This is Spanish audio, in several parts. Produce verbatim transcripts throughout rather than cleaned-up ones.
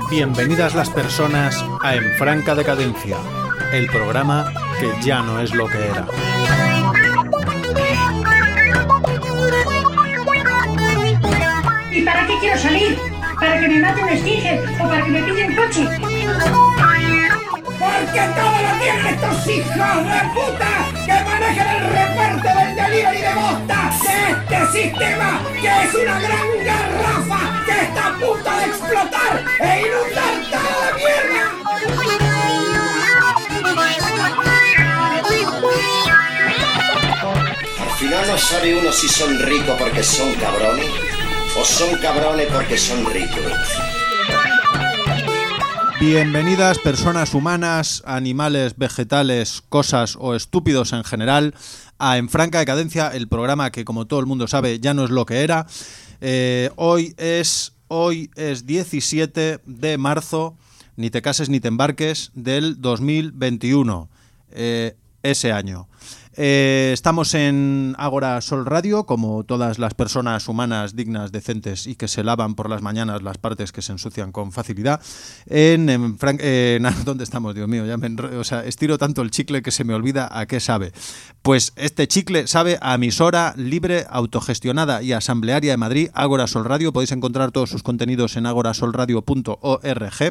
Bienvenidas las personas a En Franca Decadencia, el programa que ya no es lo que era. ¿Y para qué quiero salir? ¿Para que me mate un Stinger o para que me pille un coche? ¡Porque todo lo tienen estos hijos de puta que manejan el reparto del delivery de bosta de este sistema, que es una gran garrafa que está a punto de explotar e inundar todo de mierda! Al final no sabe uno si son ricos porque son cabrones o son cabrones porque son ricos. Bienvenidas personas humanas, animales, vegetales, cosas o estúpidos en general a En Franca Decadencia, el programa que, como todo el mundo sabe, ya no es lo que era. Eh, hoy es hoy es diecisiete de marzo, ni te cases ni te embarques, del dos mil veintiuno, eh, ese año. Eh, estamos en Ágora Sol Radio, como todas las personas humanas dignas, decentes y que se lavan por las mañanas las partes que se ensucian con facilidad. En, en, Fran- eh, en ¿Dónde estamos? Dios mío, ya me enre- o sea, estiro tanto el chicle que se me olvida a qué sabe. Pues este chicle sabe a emisora libre, autogestionada y asamblearia de Madrid, Ágora Sol Radio. Podéis encontrar todos sus contenidos en agorasolradio punto org.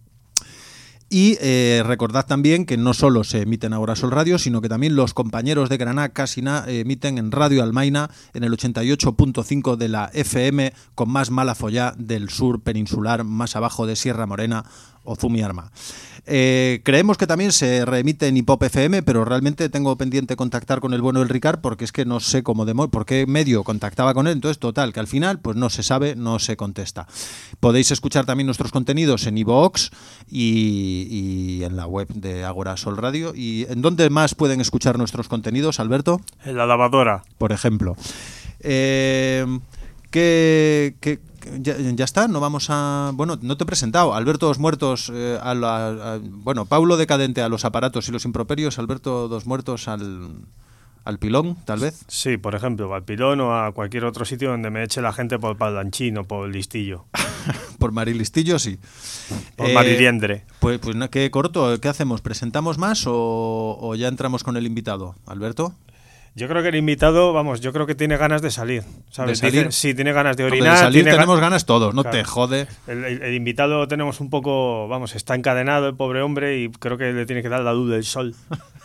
Y eh, recordad también que no solo se emite en Ágora Sol Radio, sino que también los compañeros de Granada Casina eh, emiten en Radio Almaina en el ochenta y ocho punto cinco de la F M, con más mala follá del sur peninsular, más abajo de Sierra Morena o Zumiarma. Eh, creemos que también se reemite en Hipop F M, pero realmente tengo pendiente contactar con el bueno del Ricard, porque es que no sé cómo demo- por qué medio contactaba con él. Entonces, total, que al final pues no se sabe, no se contesta. Podéis escuchar también nuestros contenidos en iVoox y, y en la web de Ágora Sol Radio. ¿Y en dónde más pueden escuchar nuestros contenidos, Alberto? En la lavadora. Por ejemplo. Eh, ¿qué, qué, Ya, ya está, no vamos a... Bueno, no te he presentado. Alberto Dos Muertos, eh, a la, a, bueno, Paulo Decadente a los aparatos y los improperios, Alberto Dos Muertos al, al pilón, tal vez. Sí, por ejemplo, al pilón o a cualquier otro sitio donde me eche la gente por Palanchín o por Listillo. Por Marilistillo, sí. Por eh, Mariliendre. Pues, pues qué corto, ¿qué hacemos? ¿Presentamos más o, o ya entramos con el invitado? Alberto. Yo creo que el invitado, vamos, yo creo que tiene ganas de salir, ¿sabes? ¿De salir? Dice, sí, tiene ganas de orinar. Hombre, de salir tiene tenemos ga- ganas todos, no Claro. te jode. El, el, el invitado tenemos un poco, vamos, está encadenado el pobre hombre y creo que le tiene que dar la luz del sol.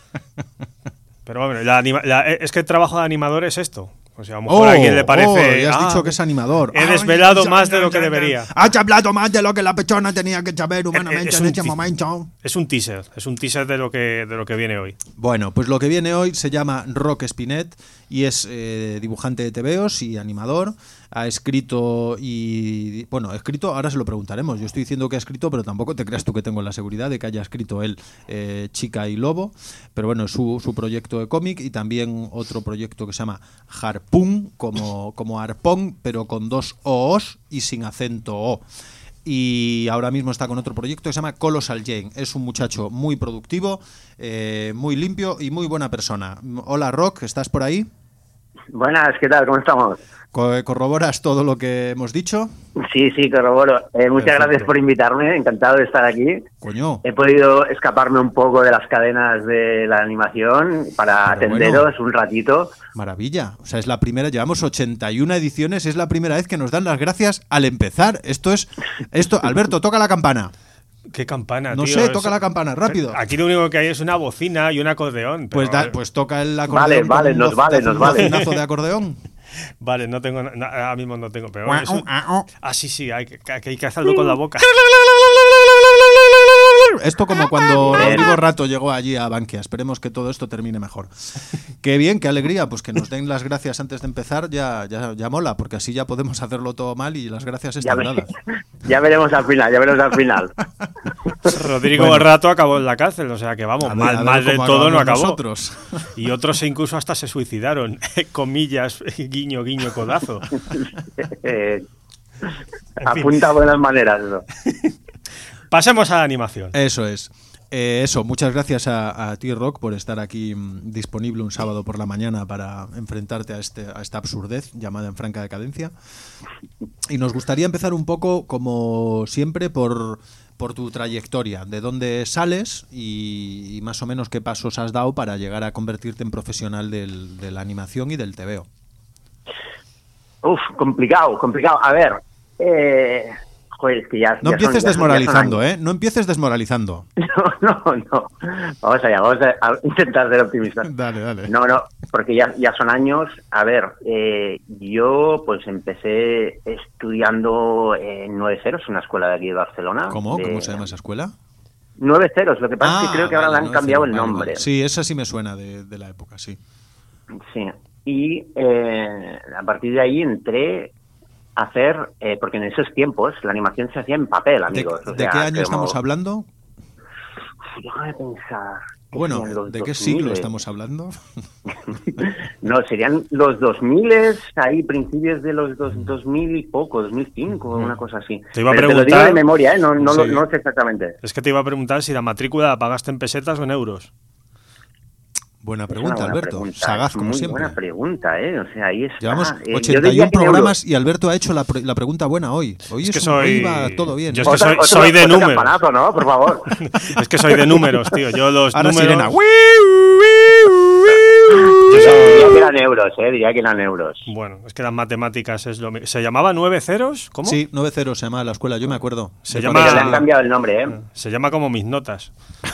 Pero bueno, la anima- la- es que el trabajo de animador es esto. O sea, a lo mejor a alguien le parece... oh, ya has ah, dicho que es animador. He Ay, desvelado ya, más ya, de lo ya, que ya. debería. Has hablado más de lo que la persona tenía que saber humanamente Es en un este ti- momento. Es un teaser, es un teaser de lo que de lo que viene hoy. Bueno, pues lo que viene hoy se llama Roque Spinet y es eh, dibujante de tebeos y animador. Ha escrito y... Bueno, ha escrito, ahora se lo preguntaremos. Yo estoy diciendo que ha escrito, pero tampoco te creas tú que tengo la seguridad de que haya escrito él eh, Chica y Lobo. Pero bueno, es su, su proyecto de cómic y también otro proyecto que se llama Harpoon, como, como arpón, pero con dos O's y sin acento O. Y ahora mismo está con otro proyecto que se llama Colossal Jane. Es un muchacho muy productivo, eh, muy limpio y muy buena persona. Hola, Rock, ¿estás por ahí? Buenas, ¿qué tal? ¿Cómo estamos? Co- ¿Corroboras todo lo que hemos dicho? Sí, sí, corroboro. Eh, muchas Perfecto. gracias por invitarme, encantado de estar aquí. Coño. He podido escaparme un poco de las cadenas de la animación para Pero atenderos bueno. un ratito. Maravilla. O sea, es la primera, llevamos ochenta y una ediciones, es la primera vez que nos dan las gracias al empezar. Esto es... esto Alberto, toca la campana. ¿Qué campana, No tío? sé, Eso- toca la campana, rápido. Aquí lo único que hay es una bocina y un acordeón. pero Pues, da- a ver. pues toca el acordeón. Vale, con vale, un nos boc- vale, un nos vale. bocinazo de acordeón. Vale, no tengo... na- ahora mismo no tengo, pero... Guau, es un- ah, oh. Ah, sí, sí, hay que, hay que hacerlo con la boca. Esto como cuando Bien. Rodrigo Rato llegó allí a Bankia. Esperemos que todo esto termine mejor. Qué bien, qué alegría. Pues que nos den las gracias antes de empezar ya, ya, ya mola, porque así ya podemos hacerlo todo mal y las gracias Ya, están ve- dadas. ya veremos al final, ya veremos al final. Rodrigo Bueno. Rato acabó en la cárcel, o sea que vamos, A ver- mal, a ver mal del cómo todo no acabamos acabó. nosotros. Y otros incluso hasta se suicidaron. Comillas, guiño, guiño, codazo. Eh, fin. apunta buenas maneras eso. Pasemos a la animación. Eso es. Eh, eso, muchas gracias a, a ti, Rock, por estar aquí mm, disponible un sábado por la mañana para enfrentarte a, este, a esta absurdez llamada En Franca Decadencia. Y nos gustaría empezar un poco, como siempre, por, por tu trayectoria, de dónde sales y, y más o menos qué pasos has dado para llegar a convertirte en profesional del, de la animación y del tebeo. Uf, complicado, complicado. A ver, eh... Joder, es que ya, no ya empieces son, ya desmoralizando, son ¿eh? No empieces desmoralizando. No, no, no. Vamos allá, vamos a intentar ser optimistas. Dale, dale. No, no, porque ya, ya son años. A ver, eh, yo pues empecé estudiando en Nueve Ceros, una escuela de aquí de Barcelona. ¿Cómo? De... ¿Cómo se llama esa escuela? Nueve Ceros, lo que pasa ah, es que creo que vale, ahora le han cambiado Ceros, el vale, nombre. Vale. Sí, esa sí me suena de, de la época, sí. Sí, y eh, a partir de ahí entré... hacer, eh, porque en esos tiempos la animación se hacía en papel, amigos. ¿De, o ¿de sea, qué año como... estamos hablando? Déjame pensar. Bueno, ¿de qué siglo estamos hablando? No, serían los dos mil, ahí principios de los dos, dos mil y poco, dos mil cinco, una cosa así. Te iba a Pero preguntar... te lo digo de memoria, ¿eh? No, no, sí. lo, no sé exactamente. Es que te iba a preguntar si la matrícula la pagaste en pesetas o en euros. Buena pregunta, buena Alberto. Pregunta. Sagaz, como muy siempre. Buena pregunta, ¿eh? O sea, ahí está. Llevamos eh, ochenta y uno programas y Alberto ha hecho la, la pregunta buena hoy. Hoy, es que es soy... hoy va todo bien. Yo ¿eh? es que soy, otro, soy de otro números. Campanazo, ¿no? Por favor. Es que soy de números, tío. Yo los Ahora números... sirena. Yo diría que eran euros, ¿eh? Diría que eran euros. Bueno, es que las matemáticas es lo mismo. ¿Se llamaba Nueve Ceros? ¿Cómo? Sí, Nueve Ceros se llama la escuela, yo me acuerdo. Se De llama- Pero cuando- le han cambiado el nombre, ¿eh? Se llama como mis notas.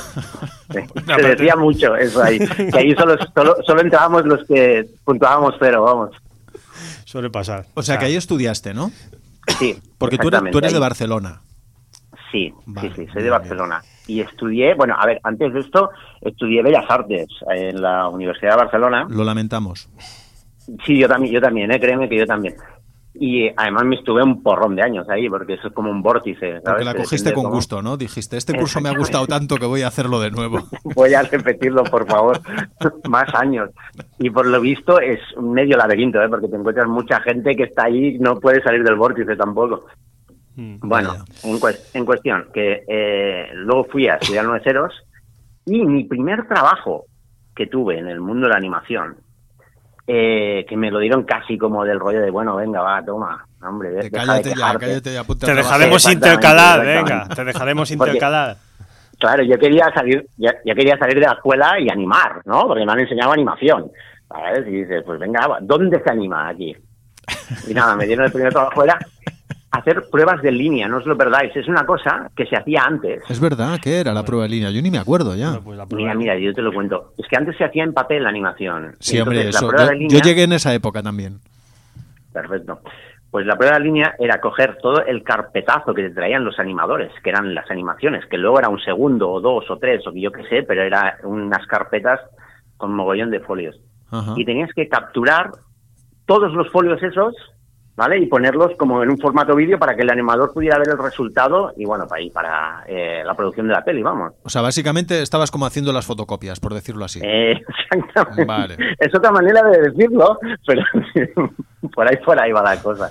Se decía mucho eso ahí. Que ahí solo, solo, solo entrábamos los que puntuábamos cero, vamos. Suele pasar. O sea, que ahí estudiaste, ¿no? Sí. Porque tú eres, tú eres de ahí. Barcelona. Sí, Vale, sí, sí, soy bien, de Barcelona. Y estudié, bueno, a ver, antes de esto, estudié Bellas Artes en la Universidad de Barcelona. Lo lamentamos. Sí, yo también, yo también, ¿eh? Créeme que yo también. Y además me estuve un porrón de años ahí, porque eso es como un vórtice, ¿sabes? Porque la Que cogiste depende con cómo- gusto, ¿no? Dijiste, este curso me ha gustado tanto que voy a hacerlo de nuevo. Voy a repetirlo, por favor, más años. Y por lo visto es un medio laberinto, ¿eh? Porque te encuentras mucha gente que está ahí y no puede salir del vórtice tampoco. Mm. Bueno, Vaya. en, cues- en cuestión, que eh, luego fui a estudiar Nueve Ceros y mi primer trabajo que tuve en el mundo de la animación, eh, que me lo dieron casi como del rollo de, bueno, venga, va, toma, hombre, de- Te deja cállate de ya, quejarte. cállate ya, ponte a Te trabajar. dejaremos Exactamente, intercalar, exactamente. venga. Te dejaremos Porque- intercalar. Claro, yo quería salir, ya, ya quería salir de la escuela y animar, ¿no? Porque me han enseñado animación. ¿Sabes? Y dices, pues venga, va, ¿dónde se anima aquí? Y nada, me dieron el primer trabajo, era hacer pruebas de línea, no os lo perdáis. Es una cosa que se hacía antes. Es verdad, ¿qué era la prueba de línea? Yo ni me acuerdo ya. Bueno, pues la prueba- Mira, mira, yo te lo cuento. Es que antes se hacía en papel la animación. Sí, Y hombre, entonces, eso. la prueba Yo, de línea, yo llegué en esa época también. Perfecto. Pues la prueba de línea era coger todo el carpetazo que te traían los animadores, que eran las animaciones, que luego era un segundo o dos o tres o que yo qué sé, pero era unas carpetas con mogollón de folios. Ajá. Y tenías que capturar todos los folios esos, ¿vale? Y ponerlos como en un formato vídeo para que el animador pudiera ver el resultado y, bueno, para, y para eh, la producción de la peli, vamos. O sea, básicamente estabas como haciendo las fotocopias, por decirlo así. Eh, exactamente. Vale. Es otra manera de decirlo, pero por ahí por ahí va la cosa.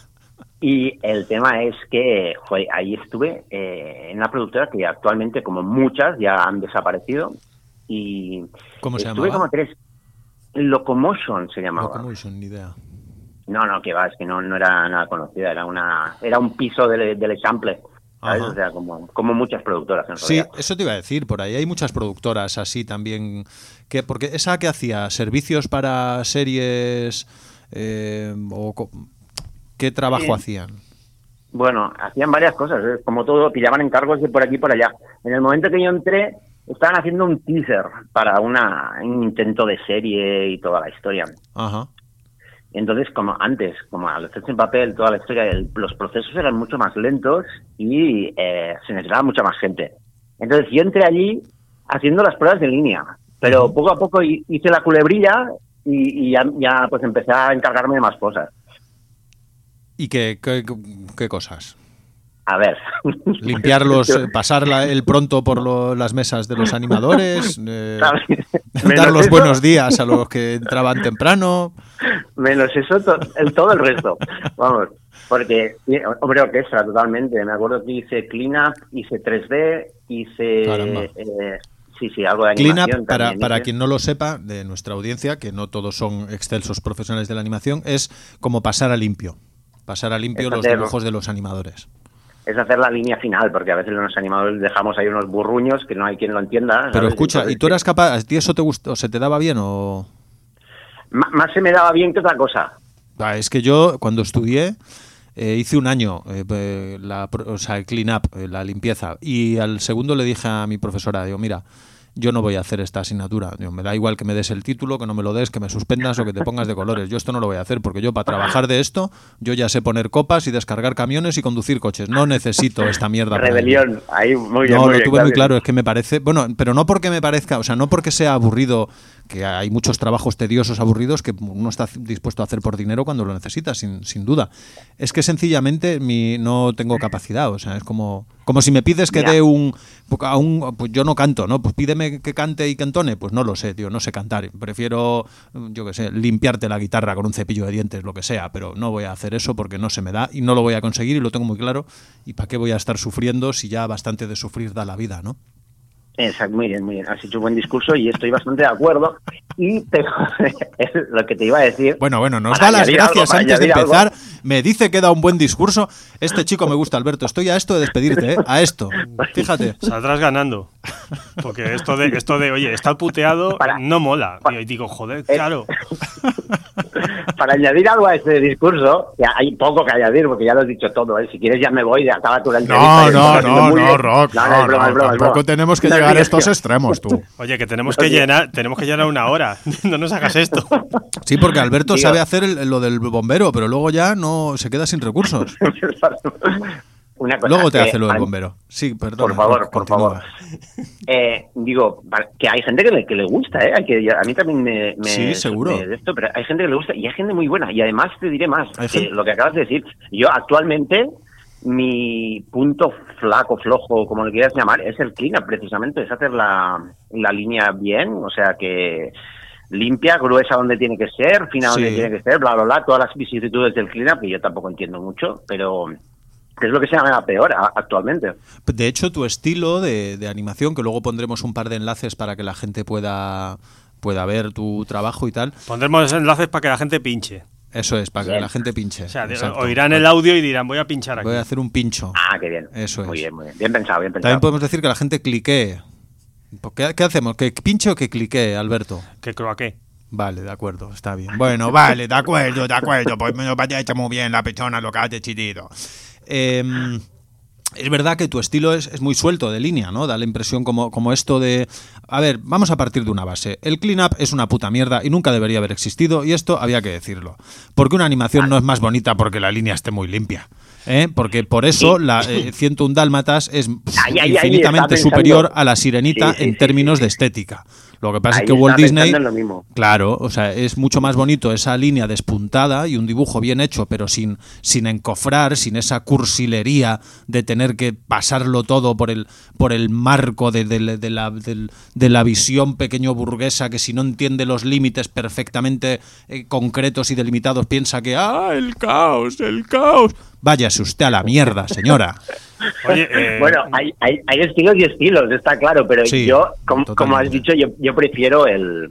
Y el tema es que joder, ahí estuve eh, en una productora que actualmente, como muchas, ya han desaparecido. Y ¿Cómo se estuve llamaba? como tres... Locomotion se llamaba. Locomotion, ni idea. No, no, que va, es que no, no era nada conocida, era una era un piso del, del Eixample, ¿sabes? Ajá. O sea, como, como muchas productoras en Sí, realidad. eso te iba a decir, por ahí hay muchas productoras así también, que porque esa que hacía servicios para series eh, o co- qué trabajo Sí. hacían. Bueno, hacían varias cosas, ¿eh? Como todo, pillaban encargos de por aquí y por allá. En el momento que yo entré, estaban haciendo un teaser para una, un intento de serie y toda la historia. Ajá. Entonces, como antes, como al hacerse en papel, toda la historia, el- los procesos eran mucho más lentos y eh, se necesitaba mucha más gente. Entonces, yo entré allí haciendo las pruebas de línea, pero poco a poco hi- hice la culebrilla y, y ya, ya pues empecé a encargarme de más cosas. ¿Y qué, qué, qué cosas? A ver. Limpiarlos, eh, pasar la- el pronto por lo- las mesas de los animadores, eh, ¿Sabes? dar Menos los eso- buenos días a los que entraban temprano. Menos eso, to- el, todo el resto. Vamos. Porque, hombre, orquesta, totalmente. Me acuerdo que hice Clean Up, hice tres D, hice... Eh, sí, sí, algo de Clean animación Up, para, también, para hice. quien no lo sepa, de nuestra audiencia, que no todos son excelsos profesionales de la animación, es como pasar a limpio. Pasar a limpio Es los hacer- dibujos de los animadores. Es hacer la línea final, porque a veces los animadores dejamos ahí unos burruños que no hay quien lo entienda. Pero ¿sabes? escucha, Entonces, ¿y tú eras capaz, a ti eso te gustó, se te daba bien o...? M- más se me daba bien que otra cosa. Ah, es que yo, cuando estudié, eh, hice un año, eh, eh, la, pro- o sea, el clean up, eh, la limpieza, y al segundo le dije a mi profesora, digo, mira, yo no voy a hacer esta asignatura. Digo, me da igual que me des el título, que no me lo des, que me suspendas o que te pongas de colores. Yo esto no lo voy a hacer, porque yo para trabajar de esto, yo ya sé poner copas y descargar camiones y conducir coches. No necesito esta mierda. para vivir. Rebelión, ahí muy bien. No, muy lo bien, tuve muy bien. claro, es que me parece, bueno, pero no porque me parezca, o sea, no porque sea aburrido, que hay muchos trabajos tediosos, aburridos, que uno está dispuesto a hacer por dinero cuando lo necesita, sin, sin duda. Es que sencillamente mi, no tengo capacidad, o sea, es como, como si me pides que Ya. dé un, a un, pues yo no canto, ¿no? Pues pídeme que cante y cantone, pues no lo sé, tío, no sé cantar, prefiero, yo qué sé, limpiarte la guitarra con un cepillo de dientes, lo que sea, pero no voy a hacer eso porque no se me da y no lo voy a conseguir y lo tengo muy claro, y para qué voy a estar sufriendo si ya bastante de sufrir da la vida, ¿no? Exacto, muy bien, muy bien. Has hecho un buen discurso y estoy bastante de acuerdo. Y pero, es lo que te iba a decir. Bueno, bueno, nos para da las añadir gracias algo, para antes de añadir algo. empezar. Me dice que da un buen discurso. Este chico me gusta, Alberto. Estoy a esto de despedirte, ¿eh? A esto. Fíjate. Saldrás ganando. Porque esto de, esto de oye, estar puteado Para- no mola. para- Y digo, joder, Eh, claro. Para añadir algo a este discurso, que hay poco que añadir porque ya lo has dicho todo. ¿eh? Si quieres ya me voy, ya acaba tu la entrevista. No, y no, estás haciendo no, muy no, bien. Rock. No, no, No, es broma, no, es broma, es tampoco broma. tenemos que No, llegar a tío, estos tío. extremos, tú. Oye, que tenemos que llenar, tenemos que llenar una hora. No nos hagas esto. Sí, porque Alberto Digo- sabe hacer el- lo del bombero, pero luego ya no se queda sin recursos. Una cosa, Luego te que hace lo del an- bombero. Sí, perdón. Por favor, por favor. Eh, digo, vale, que hay gente que le, que le gusta, ¿eh? Hay que, a mí también me... me Sí, seguro. me- de esto, pero hay gente que le gusta y hay gente muy buena. Y además te diré más, Hay que gente- lo que acabas de decir. Yo actualmente, mi punto flaco, flojo, como le quieras llamar, es el clean up, precisamente. Es hacer la, la línea bien, o sea que... limpia, gruesa donde tiene que ser, fina donde Sí. tiene que ser, bla, bla, bla, todas las vicisitudes del clean up, que yo tampoco entiendo mucho, pero es lo que se llama peor a- actualmente. De hecho, tu estilo de, de animación, que luego pondremos un par de enlaces para que la gente pueda, pueda ver tu trabajo y tal. Pondremos enlaces para que la gente pinche. Eso es, para que Bien. la gente pinche. O sea, de- Exacto. oirán el audio y dirán, voy a pinchar aquí. Voy a hacer un pincho. Ah, qué bien. Eso Muy es. bien, muy bien. Bien pensado, bien pensado. También podemos decir que la gente cliquee. ¿Qué, qué hacemos? ¿Que pinche o que cliquee, Alberto? Que croaqué. Vale, de acuerdo, está bien. Bueno, vale, de acuerdo, de acuerdo. Pues me lo vaya hecho muy bien la persona, lo que has decidido. Eh, es verdad que tu estilo es, es muy suelto de línea, ¿no? Da la impresión como, como esto de... A ver, vamos a partir de una base. El clean up es una puta mierda y nunca debería haber existido, y esto había que decirlo. Porque una animación no es más bonita porque la línea esté muy limpia. ¿eh? Porque por eso la eh, ciento uno Dálmatas es Ay, ay, ay, infinitamente estaba pensando. superior a la Sirenita Sí, sí, en sí, términos sí, de sí. estética. Lo que pasa Ahí es que Walt estaba Disney, pensando en lo mismo. claro, o sea, es mucho más bonito esa línea despuntada y un dibujo bien hecho, pero sin, sin encofrar, sin esa cursilería de tener que pasarlo todo por el, por el marco de, de- de la, del- de la visión pequeño burguesa que si no entiende los límites perfectamente eh, concretos y delimitados piensa que ¡ah, el caos, el caos! Váyase usted a la mierda, señora. Oye, eh, Bueno, hay, hay, hay estilos y estilos, está claro, pero Sí, yo, como, totalmente. como has dicho, yo, yo prefiero el,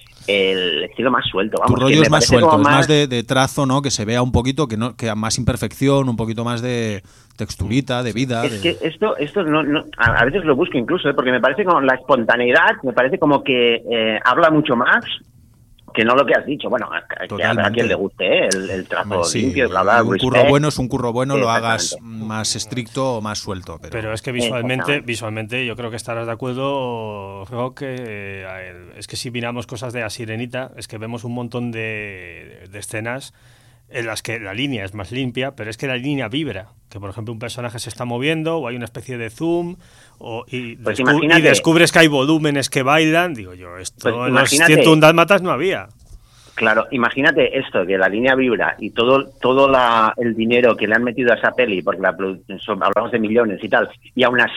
el estilo más suelto. Vamos, Tu rollo que me es más parece suelto, como es más de, de trazo, ¿no? Que se vea un poquito, que no que más imperfección, un poquito más de texturita, de vida. Es de- que esto, esto no, no- a a veces lo busco incluso, ¿eh? Porque me parece como la espontaneidad, me parece como que eh, habla mucho más que no lo que has dicho. Bueno, a, a- que a, Totalmente. quien le guste, ¿eh? el, el trazo Hombre, sí, limpio, bla, bla, un respect. curro bueno es un curro bueno, Sí, lo hagas exactamente. más estricto o más suelto. Pero, Pero es que visualmente, Exactamente. visualmente yo creo que estarás de acuerdo, Rock, que eh, a él- es que si miramos cosas de La Sirenita, es que vemos un montón de, de escenas en las que la línea es más limpia, pero es que la línea vibra. Que, por ejemplo, un personaje se está moviendo o hay una especie de zoom o, y, Pues descu- imagínate. y descubres que hay volúmenes que bailan. Digo yo, esto Pues en los imagínate. ciento uno Dálmatas no había. Claro, imagínate esto, que la línea vibra y todo todo la, el dinero que le han metido a esa peli, porque la produ- son- hablamos de millones y tal, y aún así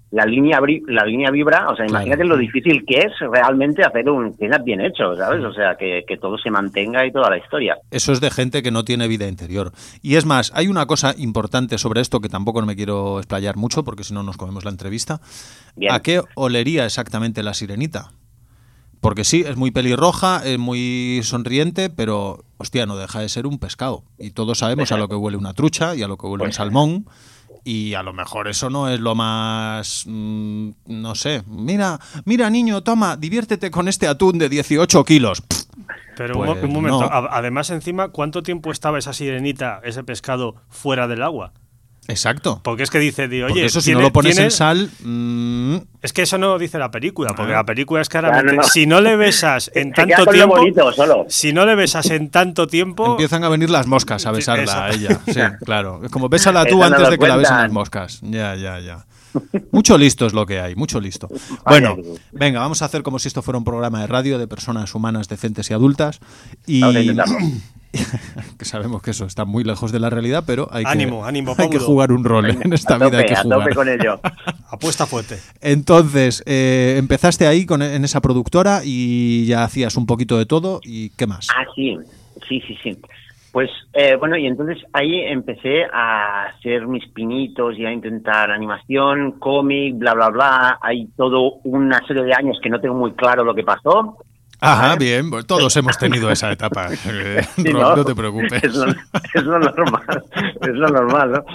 la línea bri- la línea vibra, o sea, Claro. imagínate lo difícil que es realmente hacer un stand-up bien hecho, ¿sabes? O sea, que, que todo se mantenga y toda la historia. Eso es de gente que no tiene vida interior. Y es más, hay una cosa importante sobre esto que tampoco no me quiero explayar mucho porque si no nos comemos la entrevista. Bien. ¿A qué olería exactamente la sirenita? Porque sí, es muy pelirroja, es muy sonriente, pero, hostia, no deja de ser un pescado. Y todos sabemos a lo que huele una trucha y a lo que huele un salmón. Y a lo mejor eso no es lo más... Mmm, no sé. Mira, mira, niño, toma, diviértete con este atún de dieciocho kilos. Pff, Pero Pues un, mo- un momento, no. a- además encima, ¿cuánto tiempo estaba esa sirenita, ese pescado, fuera del agua? exacto. Porque es que dice, di, oye, Porque eso si tiene- no lo pones en tiene- sal... mmm, Es que eso no dice la película, porque Ah. la película es claramente, Claro, no, no. si no le besas en Se queda tanto con lo tiempo, bonito solo. si no le besas en tanto tiempo, empiezan a venir las moscas a Sí, besarla eso. a ella. Sí, claro. Es como bésala tú Eso no antes lo de que la besen cuentan. las moscas. Ya, ya, ya. Mucho listo es lo que hay, mucho listo. Vaya Bueno, que- venga, vamos a hacer como si esto fuera un programa de radio de personas humanas decentes y adultas. Y Vamos a intentarlo. que sabemos que eso está muy lejos de la realidad, pero hay que, Ánimo, ánimo, hay que Paulo. jugar un rol en esta a tope, vida, hay que a tope jugar. con ello. apuesta fuerte. Entonces, eh, empezaste ahí con, en esa productora y ya hacías un poquito de todo. ¿Y qué más? Ah, sí, sí, sí, sí. Pues, eh, bueno, y entonces ahí empecé a hacer mis pinitos y a intentar animación, cómic, bla, bla, bla. Hay todo una serie de años que no tengo muy claro lo que pasó. Ajá, bien, pues todos hemos tenido esa etapa. Eh, Sí, Rob, no te preocupes. Es lo, es lo normal, es lo normal, ¿no?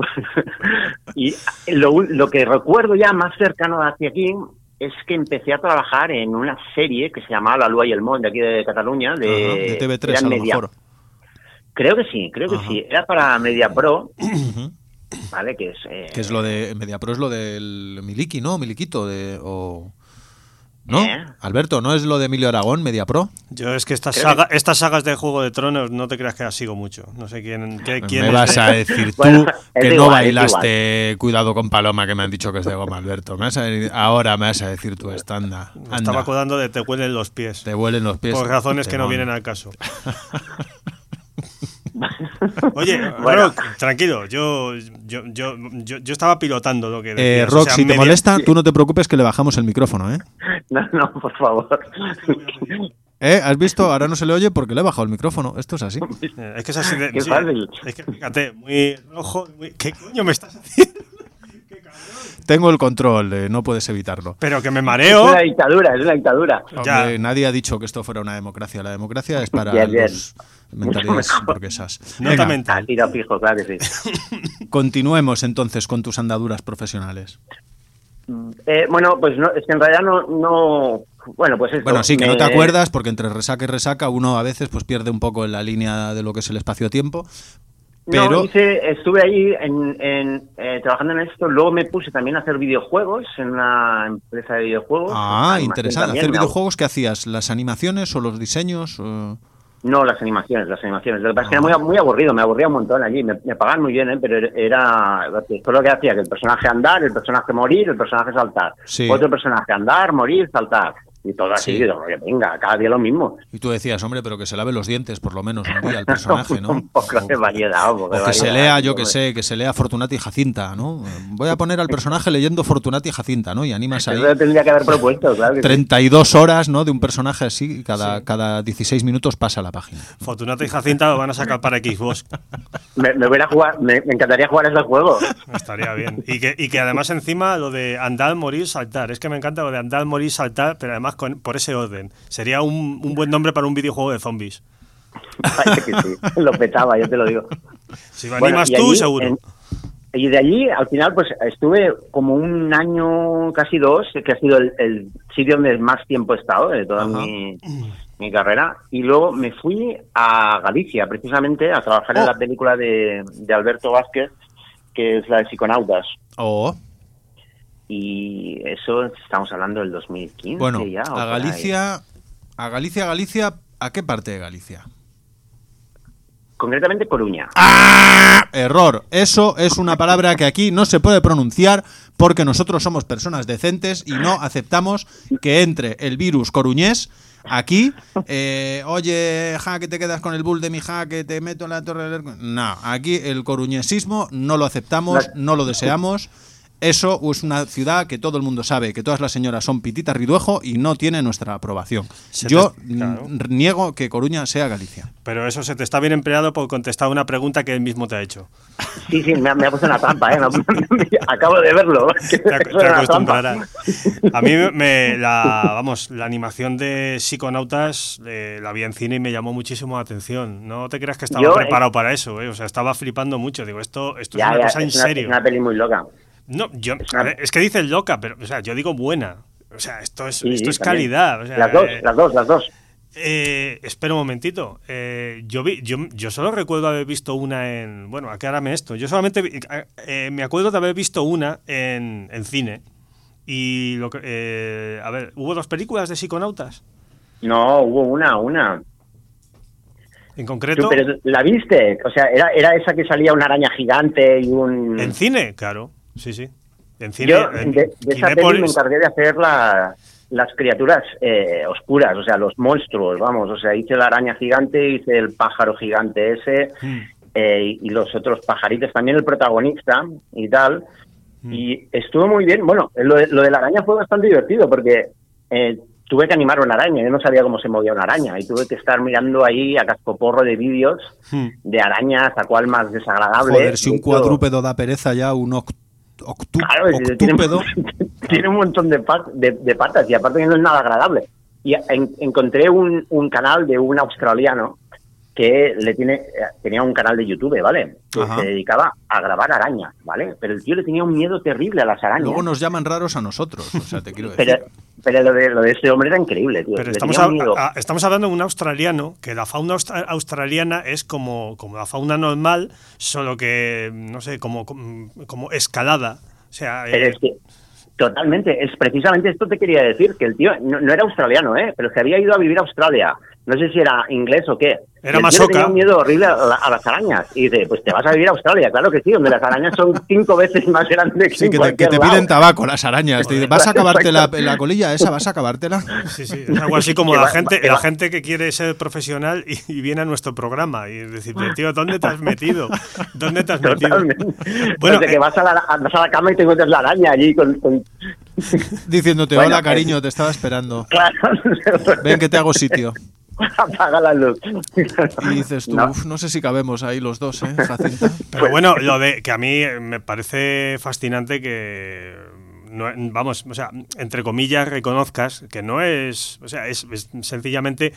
Y lo, lo que recuerdo ya más cercano hacia aquí es que empecé a trabajar en una serie que se llamaba La Lua y el Món, de aquí de Cataluña, de, Ajá, de T V tres era a lo Media- mejor. Creo que sí, creo que Ajá. sí. Era para Media Pro, Ujú. ¿vale? Que es... eh, Que es lo de MediaPro, es lo del Miliki, ¿no? Miliquito de o ¿no? ¿Eh? Alberto, ¿no es lo de Emilio Aragón, MediaPro? Yo es que estas, Creo saga- estas sagas de Juego de Tronos no te creas que las sigo mucho. No sé quién, qué, quién Me es vas de- a decir tú Bueno, es que igual, no es bailaste Cuidado con Paloma, que me han dicho que es de goma, Alberto. Me vas a venir- ahora me vas a decir tú esta, anda. Me anda. estaba acordando de te huelen los pies. Te huelen los pies. Por razones que no Temón. vienen al caso. Oye, Bueno. Rock, tranquilo, yo, yo, yo, yo, yo estaba pilotando lo que Eh, decías. Rock, o sea, si te media- molesta, tú no te preocupes que le bajamos el micrófono, ¿eh? No, no, por favor. ¿Eh? ¿Has visto? Ahora no se le oye porque le he bajado el micrófono. Esto es así. Eh, Es que es así de. Qué sí, fácil. es que fíjate, muy rojo. muy- ¿Qué coño me estás haciendo? Tengo el control, eh, no puedes evitarlo. Pero que me Es mareo. una dictadura, es una dictadura. Ya. Hombre, nadie ha dicho que esto fuera una democracia. La democracia es para Bien, bien. los mentalidades mejor. burguesas. Nota Venga, Ah, mental. tiro fijo, claro que sí. continuemos entonces con tus andaduras profesionales. Eh, bueno, pues no, es que en realidad no, no bueno, pues esto, Bueno, sí, que me- no te acuerdas, porque entre resaca y resaca uno a veces pues pierde un poco en la línea de lo que es el espacio-tiempo. Pero No, hice, estuve ahí en, en, eh, trabajando en esto, luego me puse también a hacer videojuegos en una empresa de videojuegos. ah, Animación interesante. también, ¿Hacer me videojuegos qué hacías? ¿Las animaciones o los diseños? Eh, No, las animaciones, las animaciones. Lo que pasa es que era muy, muy aburrido, me aburría un montón allí. Me, me pagaban muy bien, ¿eh? Pero era... Todo lo que hacía, que el personaje andar, el personaje morir, el personaje saltar. Sí. Otro personaje andar, morir, saltar. Y todo así. Sí. Y digo, oye, venga, cada día lo mismo. Y tú decías, hombre, pero que se lave los dientes por lo menos un día el personaje, ¿no? Un poco de variedad. Un poco de O que se variedad, lea, yo hombre. que sé, que se lea Fortunati y Jacinta, ¿no? Voy a poner al personaje leyendo Fortunati y Jacinta, ¿no? Y animas ahí Eso lo tendría que haber propuesto, claro que sí. treinta y dos horas, ¿no? De un personaje así, y cada, cada dieciséis minutos pasa la página. Fortunato y Jacinta lo van a sacar para Xbox. Me, me, voy a jugar, me, me encantaría jugar a ese juego. Estaría bien. Y que, y que además encima lo de andar, morir, saltar. Es que me encanta lo de andar, morir, saltar, pero además con, por ese orden. Sería un, un buen nombre para un videojuego de zombies. Vaya que sí, lo petaba, yo te lo digo. Si lo Bueno, animas y tú, allí, seguro. en- y de allí, al final, pues estuve como un año, casi dos, que ha sido el, el sitio donde más tiempo he estado de toda mi, mi carrera. Y luego me fui a Galicia, precisamente, a trabajar Oh. en la película de, de Alberto Vázquez, que es la de Psiconautas. O, Y eso estamos hablando del dos mil quince bueno, ya. o a por ahí. Galicia, a Galicia, Galicia, ¿a qué parte de Galicia? Concretamente Coruña. ¡Ah! Error. Eso es una palabra que aquí no se puede pronunciar porque nosotros somos personas decentes y no aceptamos que entre el virus coruñés aquí. Eh, oye, ja, que te quedas con el bull de mi ja, que te meto en la torre del... No, aquí el coruñesismo no lo aceptamos, no lo deseamos. Eso es una ciudad que todo el mundo sabe que todas las señoras son Pitita Riduejo y no tiene nuestra aprobación. Se Yo te, claro. niego que Coruña sea Galicia. Pero eso se te está bien empleado por contestar una pregunta que él mismo te ha hecho. Sí, sí, me ha, me ha puesto una trampa, ¿eh? Acabo de verlo. Te, te acostumbrarás. A mí me, la, vamos, la animación de Psiconautas eh, la vi en cine y me llamó muchísimo la atención. No te creas que estaba Yo, preparado eh, para eso, ¿eh? O sea, estaba flipando mucho. Digo, esto, esto ya, es una ya, cosa en es una, serio. Es una peli muy loca. No, yo, es, una... es que dices loca, pero o sea, yo digo buena. O sea, esto es, sí, esto es calidad. O sea, las dos, eh, las dos, las dos. Eh, espera un momentito. Eh, yo vi, yo, yo solo recuerdo haber visto una en. Bueno, aclárame esto. Yo solamente vi, eh, me acuerdo de haber visto una en, en cine. Y lo que, eh, a ver, ¿hubo dos películas de Psiconautas? No, hubo una, una. ¿En concreto? ¿Tú, pero la viste? O sea, era, era esa que salía una araña gigante y un... ¿En cine? Claro, sí, sí. En cine. Yo en, de, de esa peli me encargué de hacer la, las criaturas eh, oscuras, o sea, los monstruos, vamos. O sea, hice la araña gigante, hice el pájaro gigante ese, hmm. eh, y los otros pajaritos, también el protagonista y tal. Hmm. Y estuvo muy bien. Bueno, lo de, lo de la araña fue bastante divertido porque... Eh, tuve que animar una araña, yo no sabía cómo se movía una araña y tuve que estar mirando ahí a cascoporro de vídeos hmm. de arañas, a cuál más desagradable. Joder, si un cuadrúpedo da pereza ya, un oct octu claro, octúpedo... Tiene, tiene un montón de, pat de, de patas y aparte que no es nada agradable. Y en, encontré un, un canal de un australiano que le tiene tenía un canal de YouTube, ¿vale? Que Ajá. se dedicaba a grabar arañas, ¿vale? Pero el tío le tenía un miedo terrible a las arañas. Luego nos llaman raros a nosotros, o sea, te quiero decir. Pero, pero lo de, lo de este hombre era increíble, tío. Pero estamos, a, a, estamos hablando de un australiano, que la fauna australiana es como, como la fauna normal, solo que, no sé, como, como, como escalada. O sea, pero eh, es que, totalmente, es precisamente esto te quería decir, que el tío no, no era australiano, ¿eh? Pero se había ido a vivir a Australia. No sé si era inglés o qué. Era masoca. Tenía un miedo horrible a, la, a las arañas. Y dice, pues te vas a vivir a Australia. Claro que sí, donde las arañas son cinco veces más grandes que sí, que te, que te piden tabaco las arañas. Te dicen, ¿vas a acabarte la, la colilla esa? ¿Vas a acabártela? Sí, sí. Es algo así como la gente la gente que quiere ser profesional y, y viene a nuestro programa y decirte, tío, ¿dónde te has metido? ¿Dónde te has metido? Bueno, de que eh, vas, a la, vas a la cama y te encuentras la araña allí con... con... diciéndote, bueno, hola, cariño, te estaba esperando. Claro. Ven que te hago sitio. Apaga la luz. Y dices tú, no. Uf, no sé si cabemos ahí los dos, ¿eh? Jacinta. Pero bueno, lo de que a mí me parece fascinante que, no, vamos, o sea, entre comillas, reconozcas que no es, o sea, es, es sencillamente,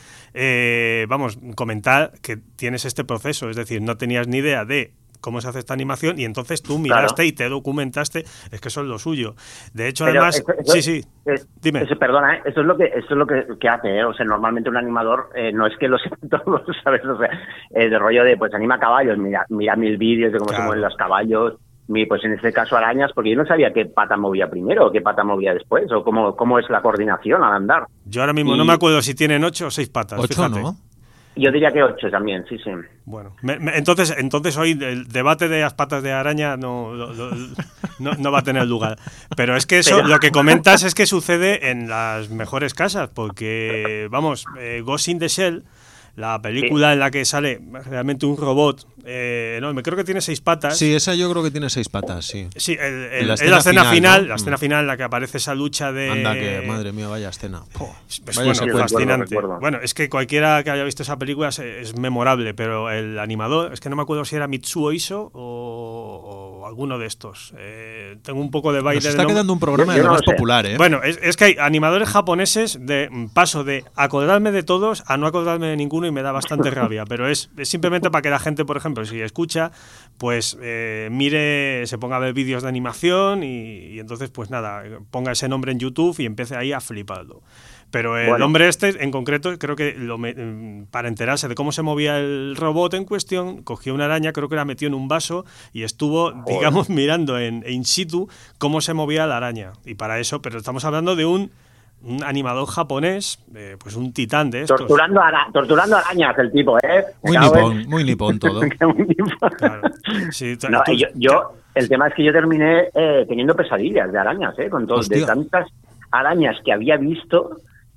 eh, vamos, comentar que tienes este proceso, es decir, no tenías ni idea de cómo se hace esta animación y entonces tú miraste claro. y te documentaste, es que eso es lo suyo. De hecho, pero además, eso, eso, sí, sí, es, dime. Eso, perdona, ¿eh? eso es lo que eso es lo que, que hace, ¿eh? O sea, normalmente un animador eh, no es que lo sepa todos, ¿sabes? O sea, eh, de rollo de, pues anima caballos, mira, mira mil vídeos de cómo claro. se mueven los caballos, pues en este caso arañas, porque yo no sabía qué pata movía primero o qué pata movía después, o cómo, cómo es la coordinación al andar. Yo ahora mismo y... no me acuerdo si tienen ocho o seis patas, ocho, fíjate. ¿no? Yo diría que ocho también, sí, sí. Bueno, me, me, entonces entonces hoy el debate de las patas de araña no, lo, lo, no, no va a tener lugar. Pero es que eso, Pero... lo que comentas es que sucede en las mejores casas, porque, vamos, eh, Ghost in the Shell, la película sí. en la que sale realmente un robot eh, enorme, creo que tiene seis patas. Sí, esa yo creo que tiene seis patas, sí. Sí, el, el, en la escena, la escena final, final ¿no? la escena mm. final en la que aparece esa lucha de... Anda que, madre mía, vaya escena. Oh, es, vaya bueno, fascinante. Recuerdo, recuerdo. Bueno, es que cualquiera que haya visto esa película es, es memorable, pero el animador, es que no me acuerdo si era Mitsuo Iso o, o alguno de estos. Eh, tengo un poco de baile. Nos está de quedando un programa yo, yo de lo no más sé. popular, ¿eh? Bueno, es, es que hay animadores japoneses de paso de acordarme de todos a no acordarme de ninguno y me da bastante rabia, pero es, es simplemente para que la gente, por ejemplo, si escucha, pues eh, mire, se ponga a ver vídeos de animación y, y entonces, pues nada, ponga ese nombre en YouTube y empiece ahí a fliparlo. Pero el bueno. hombre este, en concreto, creo que lo me, para enterarse de cómo se movía el robot en cuestión, cogió una araña, creo que la metió en un vaso y estuvo, Joder. digamos, mirando en in situ cómo se movía la araña. Y para eso, pero estamos hablando de un un animador japonés, eh, pues un titán de estos. Torturando, ara torturando arañas el tipo, ¿eh? Muy nipón, muy nipón todo. Claro. Sí, no, tú, yo, yo, el tema es que yo terminé eh, teniendo pesadillas de arañas, ¿eh? Con todo, de tantas arañas que había visto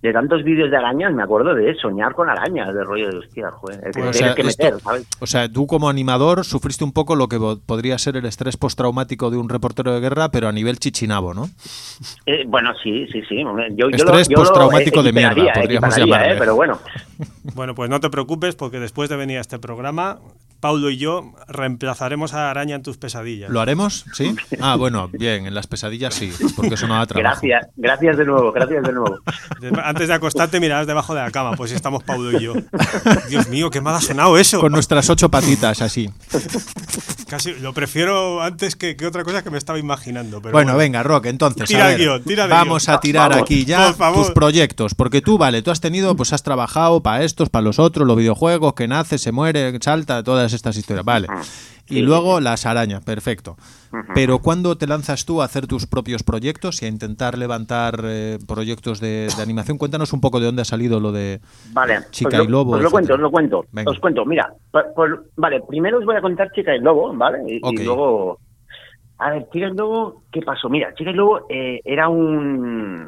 de tantos vídeos de arañas, me acuerdo de soñar con arañas, de rollo de hostia, joder, el que O te sea, tienes que esto- meter, ¿sabes? o sea, tú como animador sufriste un poco lo que bo- podría ser el estrés postraumático de un reportero de guerra, pero a nivel chichinabo, ¿no? Eh, bueno, sí, sí, sí. Yo, yo lo- Estrés yo lo postraumático de mierda, equipararía, podríamos equipararía, llamarle. ¿eh? Pero bueno, Bueno, pues no te preocupes porque después de venir a este programa, Paulo y yo reemplazaremos a Araña en tus pesadillas. ¿Lo haremos? ¿Sí? Ah, bueno, bien, en las pesadillas sí, porque eso no da trabajo. gracias, gracias de nuevo, gracias de nuevo. De- Antes de acostarte mirarás debajo de la cama, pues si estamos Paulo y yo. Dios mío, qué mal ha sonado eso. Con nuestras ocho patitas, así. Casi lo prefiero antes que, que otra cosa que me estaba imaginando. Pero Bueno, venga, Rock, entonces, Tira a el ver, guión, tira el vamos guión. a tirar Vamos, aquí ya por favor. tus proyectos, porque tú, vale, tú has tenido, pues has trabajado para estos, para los otros, los videojuegos, que nace, se muere, salta, todas estas historias, vale. Y Sí, luego las arañas, perfecto. Pero ¿cuándo te lanzas tú a hacer tus propios proyectos y a intentar levantar eh, proyectos de, de animación? Cuéntanos un poco de dónde ha salido lo de Vale, Chica os y Lobo. Os lo etcétera. cuento, os lo cuento. Venga. Os cuento, mira. por- por- vale, primero os voy a contar Chica y Lobo, ¿vale? Y, Ok. y luego. A ver, Chica y Lobo, ¿qué pasó? Mira, Chica y Lobo eh, era un.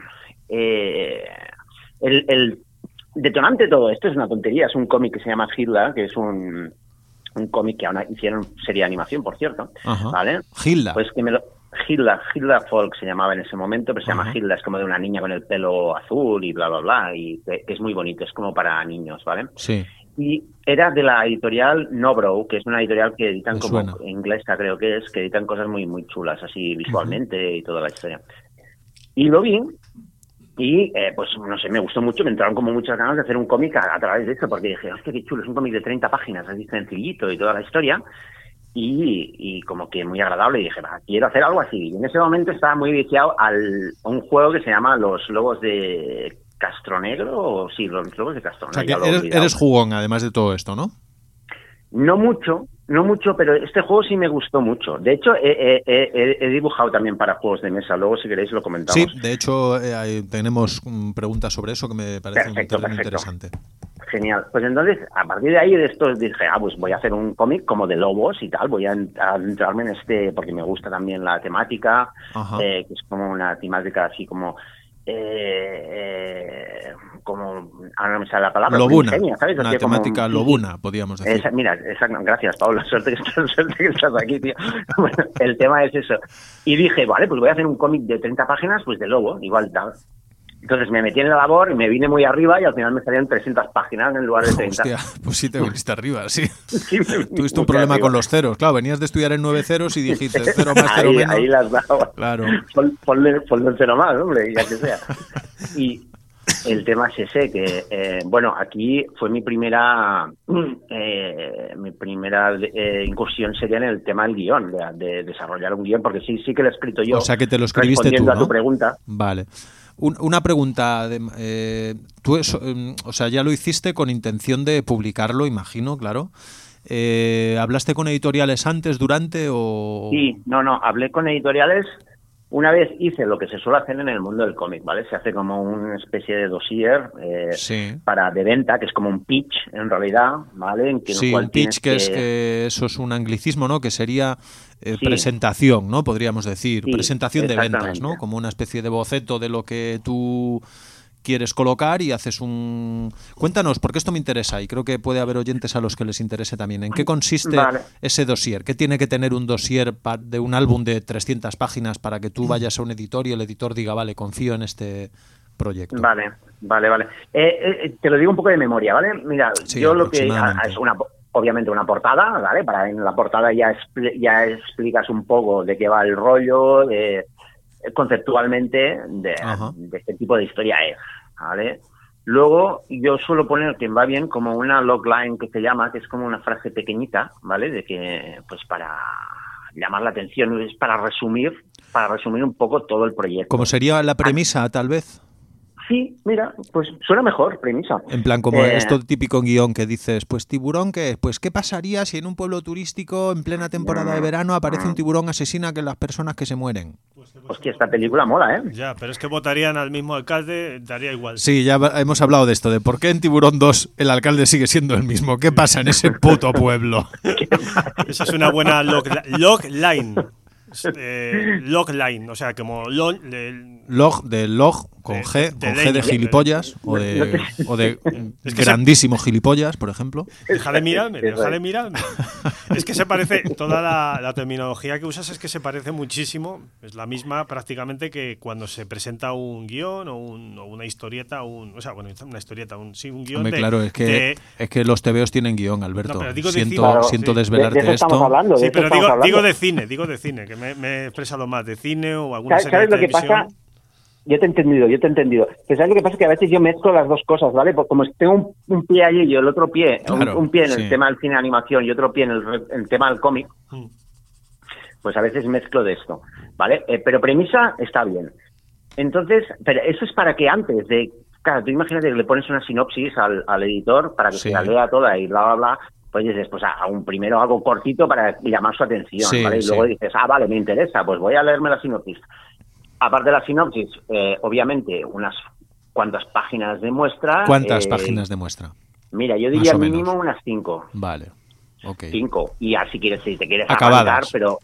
Eh, el, el detonante de todo esto es una tontería. Es un cómic que se llama Hilda, que es un. Un cómic que ahora hicieron serie de animación, por cierto. Ajá. ¿Vale? Hilda. Pues que me lo. Hilda, Hilda Folk se llamaba en ese momento, pero se llama Ajá. Hilda, es como de una niña con el pelo azul y bla, bla, bla, y que, que es muy bonito, es como para niños, ¿vale? Sí. Y era de la editorial Nobrow, que es una editorial que editan Me como suena. inglesa, creo que es, que editan cosas muy muy chulas, así visualmente y toda la historia. Y lo vi y, eh, pues, no sé, me gustó mucho, me entraron como muchas ganas de hacer un cómic a, a través de esto, porque dije, hostia, qué chulo, es un cómic de treinta páginas, así sencillito y toda la historia. Y, y como que muy agradable, y dije, va, quiero hacer algo así. Y en ese momento estaba muy viciado al, a un juego que se llama Los Lobos de Castronegro, o sí, Los Lobos de O Castronegro. sea, que ya lo he eres, olvidado. eres jugón, además de todo esto, ¿no? No mucho, no mucho, pero este juego sí me gustó mucho. De hecho, he, he- he- he dibujado también para juegos de mesa. Luego, si queréis, lo comentamos. Sí, de hecho, eh, hay- tenemos mm, preguntas sobre eso que me parece un Perfecto, terreno perfecto. interesante. Genial. Pues entonces, a partir de ahí, de esto, dije, ah, pues voy a hacer un cómic como de lobos y tal. Voy a ent- a entrarme en este, porque me gusta también la temática, Ajá. eh, que es como una temática así como... Eh, eh, como ahora no me sale la palabra, Lobuna, primigenia, ¿sabes? una Así como- temática sí, sí. lobuna, podríamos decir. Esa- mira, exacto, gracias, Pablo, suerte que, estás, suerte que estás aquí, tío. Bueno, el tema es eso. Y dije, vale, pues voy a hacer un cómic de treinta páginas, pues de lobo, igual tal. Entonces me metí en la labor y me vine muy arriba y al final me salían trescientas páginas en lugar de treinta. Hostia, pues sí te viniste arriba, sí. Sí, me vine Tuviste un muy problema arriba. con los ceros. Claro, venías de estudiar en nueve ceros y dijiste cero más, cero ahí, menos. ahí las daba. Claro. Pon- Ponle, ponle un cero más, hombre, ya que sea. Y el tema es ese, que, eh, bueno, aquí fue mi primera eh, mi primera eh, incursión sería en el tema del guión, de, de desarrollar un guión, porque sí, sí que lo he escrito yo. O sea que te lo escribiste tú, respondiendo a ¿no? tu pregunta. Vale. Un- una pregunta. De, eh, tú eso, eh, o sea, ya lo hiciste con intención de publicarlo, imagino, claro. Eh, ¿Hablaste con editoriales antes, durante o...? Sí, no, no, hablé con editoriales. Una vez hice lo que se suele hacer en el mundo del cómic, ¿vale? Se hace como una especie de dossier eh, Sí. para de venta, que es como un pitch, en realidad, ¿vale? En que, en el Sí, cual un pitch tienes que es que eso es un anglicismo, ¿no? Que sería eh, Sí. presentación, ¿no? Podríamos decir. Sí, presentación de ventas, exactamente. ¿no? Como una especie de boceto de lo que tú quieres colocar y haces un... Cuéntanos, porque esto me interesa y creo que puede haber oyentes a los que les interese también. ¿En qué consiste Vale. ese dossier? ¿Qué tiene que tener un dossier pa- de un álbum de trescientas páginas para que tú vayas a un editor y el editor diga, vale, confío en este proyecto? Vale, vale, vale. Eh, eh, te lo digo un poco de memoria, ¿vale? Mira, Sí, yo lo que aproximadamente. ah, es una obviamente una portada, ¿vale? Para en la portada ya expli- ya explicas un poco de qué va el rollo, de, conceptualmente de, Ajá. de este tipo de historia es, ¿vale? Luego yo suelo poner que va bien como una logline que se llama, que es como una frase pequeñita, ¿vale? De que pues para llamar la atención, es para resumir, para resumir un poco todo el proyecto. Como sería la premisa, tal vez. Sí, mira, pues suena mejor, premisa. En plan, como Eh, esto típico en guión que dices, pues tiburón, ¿qué es? Pues ¿qué pasaría si en un pueblo turístico en plena temporada de verano aparece un tiburón asesina que las personas que se mueren? Hostia, esta película mola, ¿eh? Ya, pero es que votarían al mismo alcalde, daría igual. Sí, ya va- hemos hablado de esto, de por qué en Tiburón dos el alcalde sigue siendo el mismo. ¿Qué pasa en ese puto pueblo? Esa es una buena log, log line. eh, logline, o sea, como log, el, log de log con de, G, de con G de ley, gilipollas o de, o de es que grandísimo se... gilipollas, por ejemplo. Deja de mirarme, deja de mirarme. Es que se parece, toda la, la terminología que usas es que se parece muchísimo, es la misma prácticamente que cuando se presenta un guión o, un, o una historieta, un, o sea, bueno, una historieta, un, sí, un guión Hombre, de, claro, es que, de, es que los tebeos tienen guión, Alberto. No, pero digo de siento cine, claro, siento sí. desvelarte de, de esto. Hablando, sí, pero digo, hablando. digo de cine, digo de cine, que me, me he expresado más, de cine o alguna ¿Sabes, serie ¿sabes de lo que televisión. pasa? Yo te he entendido, yo te he entendido. Que ¿sabes lo que pasa? Que a veces yo mezclo las dos cosas, ¿vale? Porque como tengo un, un pie allí y el otro pie, Claro, un, un pie en sí. el tema del cine de animación y otro pie en el, en el tema del cómic, Mm. pues a veces mezclo de esto, ¿vale? Eh, pero premisa está bien. Entonces, pero eso es para que antes de... Claro, tú imagínate que le pones una sinopsis al, al editor para que Sí. se la lea toda y bla, bla, bla. Pues dices, pues a un primero algo cortito para llamar su atención, Sí, ¿vale? Y sí. luego dices, ah, vale, me interesa, pues voy a leerme la sinopsis. Aparte de la sinopsis, eh, obviamente, unas cuantas páginas de muestra. ¿Cuántas eh, páginas de muestra? Mira, yo Más diría o menos. mínimo unas cinco. Vale, ok. Cinco. Y así quieres, si te quieres Acabadas. arrancar, pero...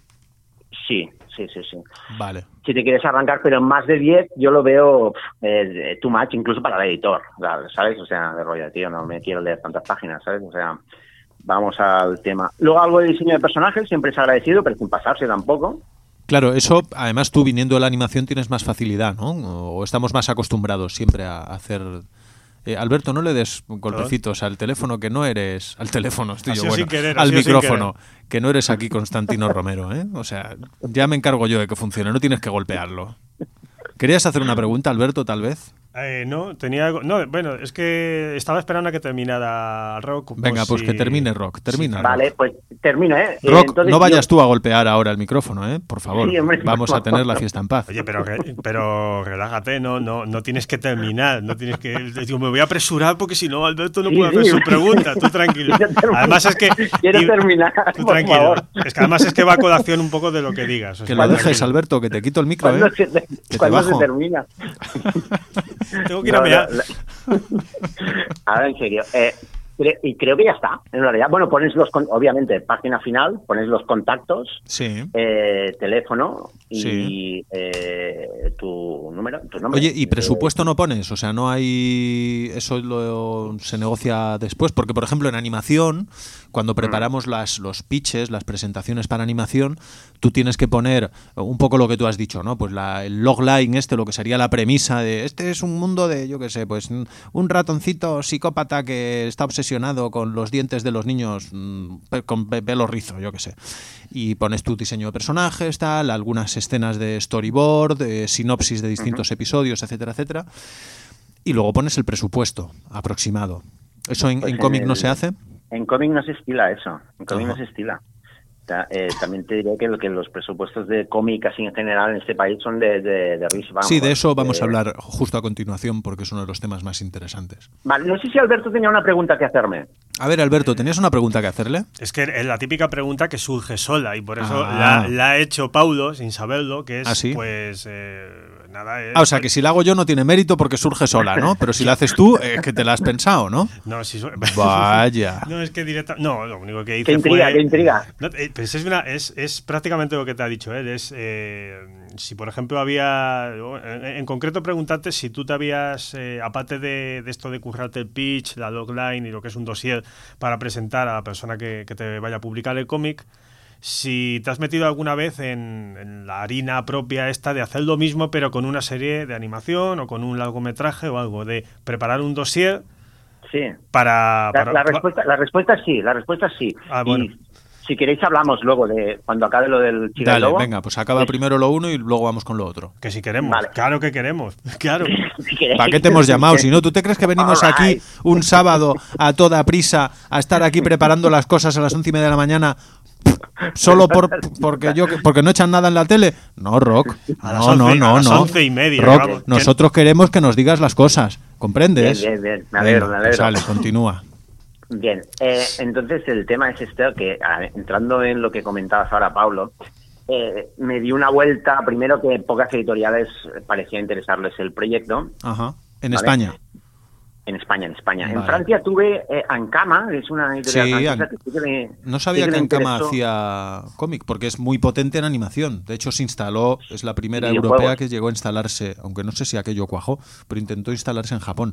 Sí, sí, sí, sí. Vale. Si te quieres arrancar, pero más de diez, yo lo veo pff, eh, too much, incluso para el editor, ¿sabes? O sea, de rollo, tío, no me quiero leer tantas páginas, ¿sabes? O sea, vamos al tema. Luego algo de diseño de personajes, siempre es agradecido, pero sin pasarse tampoco. Claro, eso, además tú viniendo de la animación tienes más facilidad, ¿no? O estamos más acostumbrados siempre a hacer... Eh, Alberto, no le des golpecitos al teléfono, que no eres... Al teléfono, estoy Ha yo, sido bueno, sin querer, ha al sido sin micrófono, que no eres aquí Constantino Romero, ¿eh? O sea, ya me encargo yo de que funcione, no tienes que golpearlo. ¿Querías hacer una pregunta, Alberto, tal vez? Eh, no, tenía algo. No, bueno, es que estaba esperando a que terminara Rock. Venga, pues si... que termine Rock, termina. Sí, Rock. Vale, pues termino, ¿eh? Rock, Entonces, no vayas yo... tú a golpear ahora el micrófono, ¿eh? Por favor, Sí, hombre, vamos por a tener la favor. fiesta en paz. Oye, pero, pero relájate, no, no, no tienes que terminar, no tienes que. Digo, me voy a apresurar porque si no, Alberto no Sí, puede hacer sí. su pregunta. Tú tranquilo. Quiero terminar. Además es que. Quiero y- terminar, Tú por tranquilo. favor. Es que además es que va a colación un poco de lo que digas. O Que sea, lo dejes, tranquilo. Alberto, que te quito el micro, ¿Cuándo ¿eh? se, te- Que te ¿cuándo se bajo. termina? Tengo que ir a No, mirar. no, no. Ahora, en serio. Eh, cre- y creo que ya está, en realidad. Bueno, pones los, con- obviamente, página final, pones los contactos, Sí. eh, teléfono y Sí. eh, tu número, tu nombre. Oye, ¿y Eh, presupuesto no pones? O sea, no hay... Eso lo, se negocia después. Porque, por ejemplo, en animación, cuando preparamos las, los pitches, las presentaciones para animación, tú tienes que poner un poco lo que tú has dicho, ¿no? Pues la, el logline este, lo que sería la premisa de... Este es un mundo de, yo qué sé, pues un ratoncito psicópata que está obsesionado con los dientes de los niños mm, pe- con pe- pelo rizo, yo qué sé. Y pones tu diseño de personajes, tal, algunas escenas de storyboard, de sinopsis de distintos episodios, etcétera, etcétera. Y luego pones el presupuesto aproximado. ¿Eso en, Pues en en cómic no el- se hace? En cómic no se estila eso. En cómic Ajá. no se estila. Ta- eh, también te diré que, lo- que los presupuestos de cómic así en general en este país son de, de, de risa. Vamos, Sí, de eso vamos eh, a hablar justo a continuación porque es uno de los temas más interesantes. Vale, no sé si Alberto tenía una pregunta que hacerme. A ver, Alberto, ¿tenías una pregunta que hacerle? Es que es la típica pregunta que surge sola y por eso Ah. la, la ha hecho Paulo sin saberlo, que es ¿Ah, sí? pues eh, nada. es- Ah, o sea, que si la hago yo no tiene mérito porque surge sola, ¿no? Pero si la haces tú, es que te la has pensado, ¿no? No, si su- Vaya. No, es que directa. No, lo único que hice Qué intriga, fue. qué intriga. No, eh, pues es, una- es, es prácticamente lo que te ha dicho él. Es eh, si, por ejemplo, había. En, en concreto, preguntarte si tú te habías, eh, aparte de, de esto de currarte el pitch, la logline y lo que es un dossier para presentar a la persona que, que te vaya a publicar el cómic, si te has metido alguna vez en, en la harina propia esta de hacer lo mismo, pero con una serie de animación o con un largometraje o algo, de preparar un dossier Sí. para. La, para- la respuesta, la respuesta es sí, la respuesta es sí. Ah, bueno. Y si queréis hablamos luego de cuando acabe lo del Chica y Dale, Lobo. venga, pues acaba primero lo uno y luego vamos con lo otro. Que si queremos, Vale. claro que queremos, claro. Si queréis. ¿Para qué te hemos llamado? Si no, ¿tú te crees que venimos All aquí right. un sábado a toda prisa a estar aquí preparando las cosas a las once y media de la mañana solo por porque yo porque no echan nada en la tele? No, Rock. A las No, no, once- a no, las no. once y media, Rock, vamos. nosotros queremos que nos digas las cosas. ¿Comprendes? Bien, bien, bien. Me alegro, Venga, me pues alegro. vale, continúa. Bien, eh, entonces el tema es este, que a ver, entrando en lo que comentabas ahora, Pablo, eh, me di una vuelta, primero que pocas editoriales parecía interesarles el proyecto. Ajá. En Vale. España. En España, en España. Vale. En Francia tuve eh, Ankama, que es una editorial Sí, francesa An- que sí que me, No sabía sí que me Ankama interesó. hacía cómic, porque es muy potente en animación. De hecho, se instaló, es la primera Y europea videojuegos. que llegó a instalarse, aunque no sé si aquello cuajó, pero intentó instalarse en Japón.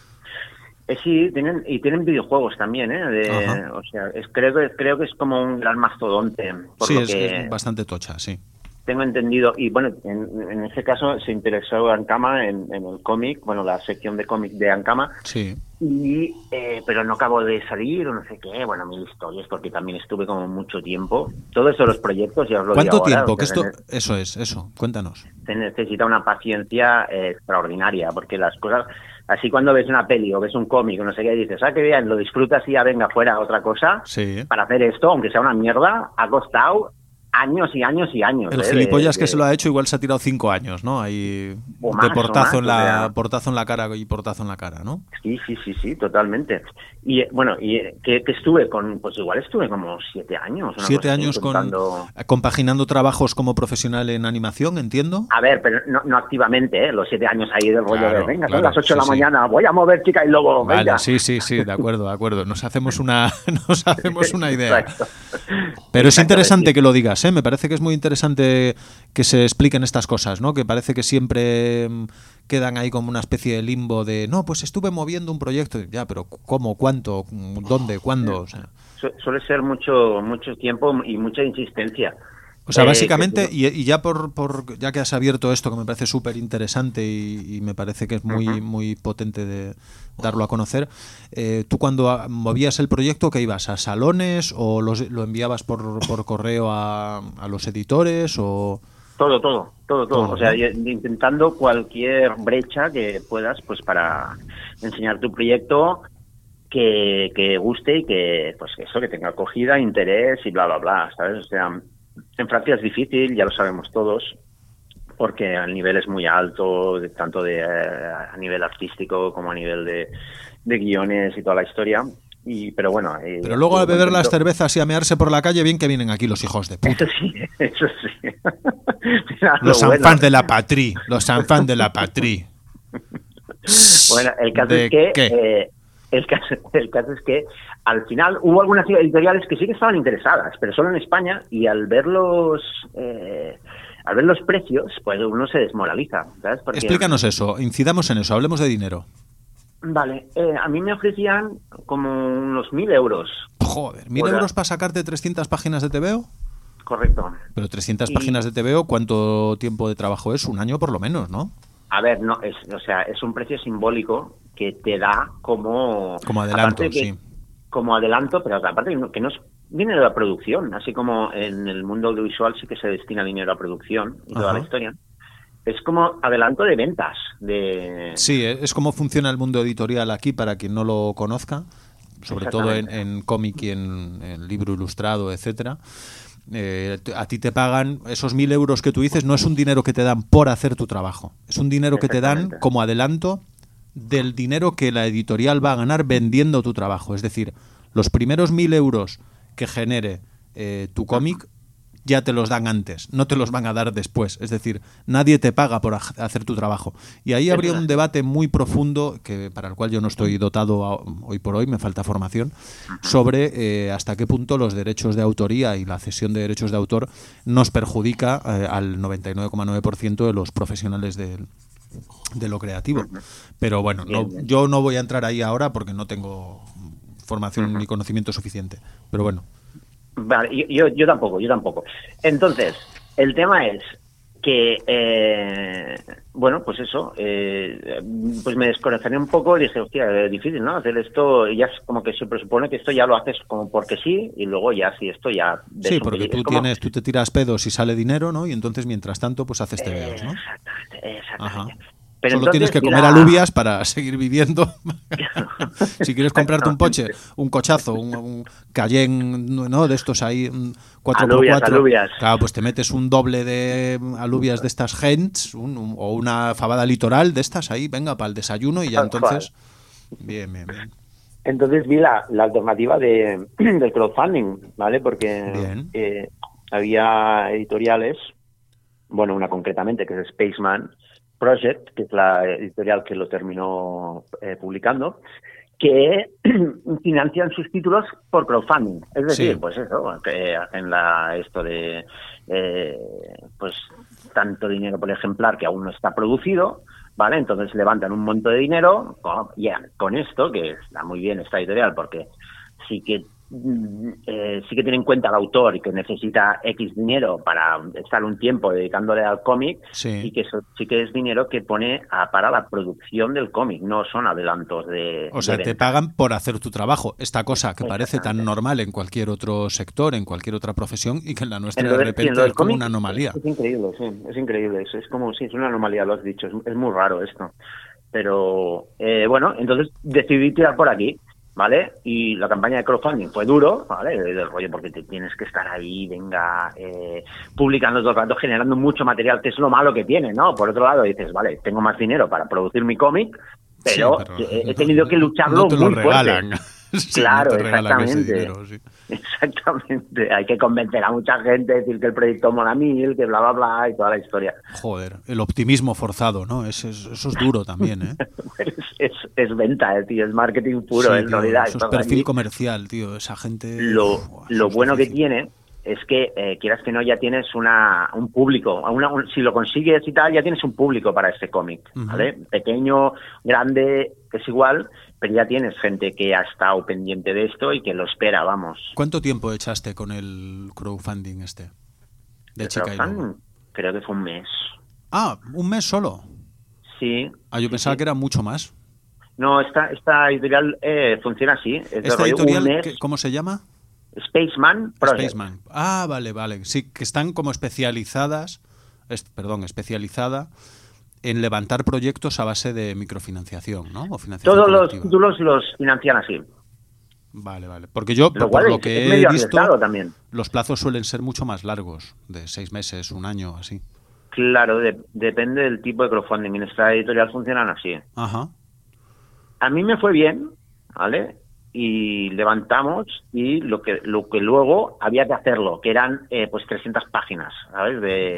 Eh, sí, tienen, y tienen videojuegos también, ¿eh? De- Ajá. o sea, es, creo, que, creo que es como un gran mastodonte, por Sí, lo es, que es bastante tocha, sí. tengo entendido. Y bueno, en, en ese caso se interesó Ankama en, en el cómic, bueno, la sección de cómic de Ankama, Sí. y eh, pero no acabo de salir o no sé qué, bueno, mil historias, porque también estuve como mucho tiempo. Todo eso, los proyectos, ya os lo digo ¿Cuánto ahora, tiempo? o Que sea, esto, se ne- eso es, eso. Cuéntanos. se necesita una paciencia eh, extraordinaria, porque las cosas, así cuando ves una peli o ves un cómic o no sé qué, dices, ah, qué bien, lo disfrutas y ya venga fuera otra cosa. Sí. Para hacer esto, aunque sea una mierda, ha costado años y años y años. El ¿eh? gilipollas de, que de- se lo ha hecho igual se ha tirado cinco años, ¿no? Ahí O de más, o portazo más, en o la sea. portazo en la cara y portazo en la cara, ¿no? Sí, sí, sí, sí, totalmente. Y eh, bueno, y eh, que, que estuve con, pues igual estuve como siete años. Una Siete cosa así, años con intentando- compaginando trabajos como profesional en animación, entiendo. A ver, pero no, no activamente, ¿eh? Los siete años ahí del rollo Claro, de, venga, claro, son las ocho de la sí, sí. mañana, voy a mover chica y lobo, Vale, venga. sí, sí, sí, de acuerdo, de acuerdo. Nos hacemos una, nos hacemos una idea. Exacto. Pero es Exacto, interesante sí. que lo digas, ¿eh? Me parece que es muy interesante que se expliquen estas cosas, ¿no? Que parece que siempre mm, quedan ahí como una especie de limbo de, no, pues estuve moviendo un proyecto. Ya, pero ¿cómo? ¿Cuánto? ¿Dónde? ¿Cuándo? O sea, Su- Suele ser mucho mucho tiempo y mucha insistencia. o sea Eh, básicamente, que- y, y ya por, por ya que has abierto esto, que me parece súper interesante y, y me parece que es muy, Ujú. muy potente de darlo a conocer, eh, tú cuando a- movías el proyecto, ¿qué ibas? ¿A salones o los- lo enviabas por, por correo a, a los editores o...? Todo, todo, todo, todo. Todo, O sea, ¿no? y- intentando cualquier brecha que puedas, pues para enseñar tu proyecto que, que guste y que, pues eso, que tenga acogida, interés y bla, bla, bla, ¿sabes? O sea, en Francia es difícil, ya lo sabemos todos, porque el nivel es muy alto, de- tanto de, eh, a nivel artístico como a nivel de, de guiones y toda la historia. Y, pero bueno. eh, Pero luego al beber las contento. cervezas y a mearse por la calle, bien que vienen aquí los hijos de puta. Eso sí, eso sí. Mira, Los lo bueno. enfants de la patrie, los enfants de la patrie. Bueno, el caso ¿De es que qué? eh, el caso, el caso es que al final hubo algunas editoriales que sí que estaban interesadas, pero solo en España, y al ver los eh, al ver los precios, pues uno se desmoraliza, ¿sabes? Porque, Explícanos eso, incidamos en eso, hablemos de dinero. Vale, eh, a mí me ofrecían como unos mil euros, Joder, ¿mil Hola. euros para sacarte trescientas páginas de T V O? correcto. Pero trescientas Y- páginas de T V O, ¿cuánto tiempo de trabajo es? Un año por lo menos, ¿no? A ver, no, es, o sea, es un precio simbólico que te da como... Como adelanto, aparte que- sí. Como adelanto, pero aparte que no, que no es dinero de la producción, así como en el mundo audiovisual sí que se destina dinero a producción y toda Ajá. la historia. Es como adelanto de ventas, de... Sí, eh, es como funciona el mundo editorial aquí para quien no lo conozca, sobre todo en, Exactamente. en cómic y en, en libro ilustrado, etcétera. Eh, t- a ti te pagan esos mil euros que tú dices, no es un dinero que te dan por hacer tu trabajo, es un dinero que te dan Exactamente. como adelanto del dinero que la editorial va a ganar vendiendo tu trabajo. Es decir, los primeros mil euros que genere eh, tu cómic ya te los dan antes, no te los van a dar después. Es decir, nadie te paga por aj- hacer tu trabajo. Y ahí habría un debate muy profundo, que para el cual yo no estoy dotado a- hoy por hoy, me falta formación, sobre eh, hasta qué punto los derechos de autoría y la cesión de derechos de autor nos perjudica eh, al noventa y nueve coma nueve por ciento de los profesionales del de lo creativo. Pero bueno, no, Bien, bien. yo no voy a entrar ahí ahora porque no tengo formación ni conocimiento suficiente. Pero bueno, Vale, yo, yo, yo tampoco, yo tampoco. Entonces, el tema es que, eh, bueno, pues eso, eh, pues me desconecté un poco y dije, hostia, es difícil, ¿no? Hacer esto, y ya es como que se presupone que esto ya lo haces como porque sí, y luego ya si esto ya... ves sí, un porque pelín. tú Es como- tienes, tú te tiras pedos y sale dinero, ¿no? Y entonces mientras tanto, pues haces T V Os, ¿no? Exactamente, Ajá. exactamente. Pero Solo tienes que entonces, comer la- alubias para seguir viviendo. Si quieres comprarte un coche, un cochazo, un, un Cayenne, ¿no? De estos ahí, un cuatro por Alubias, cuatro. alubias. Claro, pues te metes un doble de alubias de estas Gents un- un- o una fabada litoral de estas ahí, venga, para el desayuno y ya Tal cual. entonces... Bien, bien, bien. Entonces vi la, la alternativa de, del crowdfunding, ¿vale? Porque Bien. eh, había editoriales, bueno, una concretamente que es Spaceman, Project, que es la editorial que lo terminó eh, publicando, que financian sus títulos por crowdfunding. Es decir, sí. pues eso, que hacen la, esto de eh, pues tanto dinero por ejemplar que aún no está producido, ¿vale? Entonces levantan un monto de dinero, con, yeah, con esto, que está muy bien esta editorial, porque sí que Eh, sí que tiene en cuenta al autor y que necesita X dinero para estar un tiempo dedicándole al cómic, sí. y que eso sí que es dinero que pone a, para la producción del cómic, no son adelantos de O sea, de te venta. pagan por hacer tu trabajo, esta cosa que parece tan normal en cualquier otro sector, en cualquier otra profesión, y que en la nuestra Entonces, de repente sí, es como cómic, una anomalía. Es, es increíble, sí, es increíble, es, es como, sí, es una anomalía, lo has dicho, es, es muy raro esto. Pero, eh, bueno, entonces decidí tirar por aquí. ¿Vale? Y la campaña de crowdfunding fue duro, ¿vale? Del rollo, porque te tienes que estar ahí, venga, eh, publicando todo el rato, generando mucho material, que es lo malo que tiene, ¿no? Por otro lado, dices, vale, tengo más dinero para producir mi cómic, pero, sí, pero he, he tenido que lucharlo no te muy lo regalan. fuerte. Sí, claro, no te regalan ese exactamente. dinero, sí. Exactamente. Hay que convencer a mucha gente, decir que el proyecto mola mil, que bla, bla, bla, y toda la historia. Joder, el optimismo forzado, ¿no? Es, es, eso es duro también, ¿eh? es, es, es venta, eh, tío, es marketing puro, sí, en tío, realidad. Eso es perfil allí. Comercial, tío, esa gente... Lo, uf, lo es bueno difícil. que tiene es que, eh, quieras que no, ya tienes una un público. Una, un, si lo consigues y tal, ya tienes un público para ese cómic, uh-huh. ¿vale? Pequeño, grande, es igual, pero ya tienes gente que ha estado pendiente de esto y que lo espera, vamos. ¿Cuánto tiempo echaste con el crowdfunding este? De Chica y Lobo. Creo que fue un mes. Ah, ¿un mes solo? Sí. Ah, yo sí, pensaba sí. que era mucho más. No, esta, esta editorial eh, funciona así. Es ¿Esta rollo, editorial un mes. ¿qué, cómo se llama? Spaceman Project. Spaceman. Ah, vale, vale. Sí, que están como especializadas, es, perdón, especializada en levantar proyectos a base de microfinanciación, ¿no? O financiación Todos colectiva. los títulos los financian así. Vale, vale. Porque yo, Lo por cual lo es, que es he medio visto, arriesgado también. los plazos suelen ser mucho más largos, de seis meses, un año, así. Claro, de, depende del tipo de crowdfunding. En esta editorial funcionan así. Ajá. A mí me fue bien, ¿vale? Y levantamos y lo que lo que luego había que hacerlo, que eran eh, pues trescientas páginas, ¿sabes? De...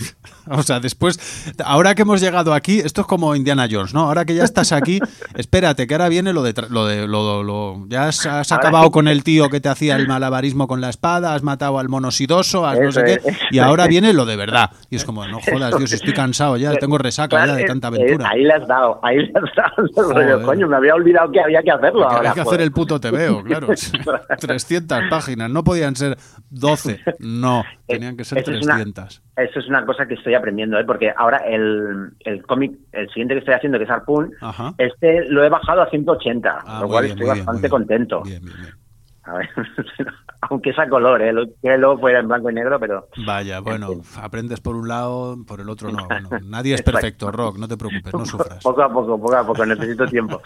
O sea, después, ahora que hemos llegado aquí, esto es como Indiana Jones, ¿no? Ahora que ya estás aquí, espérate, que ahora viene lo de... Lo de lo, lo, ya has, has acabado sí. con el tío que te hacía el malabarismo con la espada, has matado al mono sidoso, has no sé qué, y ahora viene lo de verdad. Y es como, no jodas, Dios, estoy cansado ya, tengo resaca claro, ya de tanta aventura. Eh, ahí le has dado, ahí le has dado. Rollo, coño, me había olvidado que había que hacerlo. Que ahora, había que pues. hacer el puto te veo, claro. trescientas páginas, no podían ser doce, no, tenían que ser eso trescientas. Es una, eso es una cosa que estoy aprendiendo, ¿eh? Porque ahora el, el cómic, el siguiente que estoy haciendo, que es Harpoon, Ajá. este lo he bajado a ciento ochenta, ah, lo cual bien, estoy bien, bastante bien, contento. Bien, bien, bien. A ver, aunque es a color, ¿eh? Lo que luego fuera en blanco y negro, pero... Vaya, bueno, aprendes por un lado, por el otro no. Bueno, nadie es perfecto, Rock, no te preocupes, no sufras. Poco a poco, poco a poco, necesito tiempo.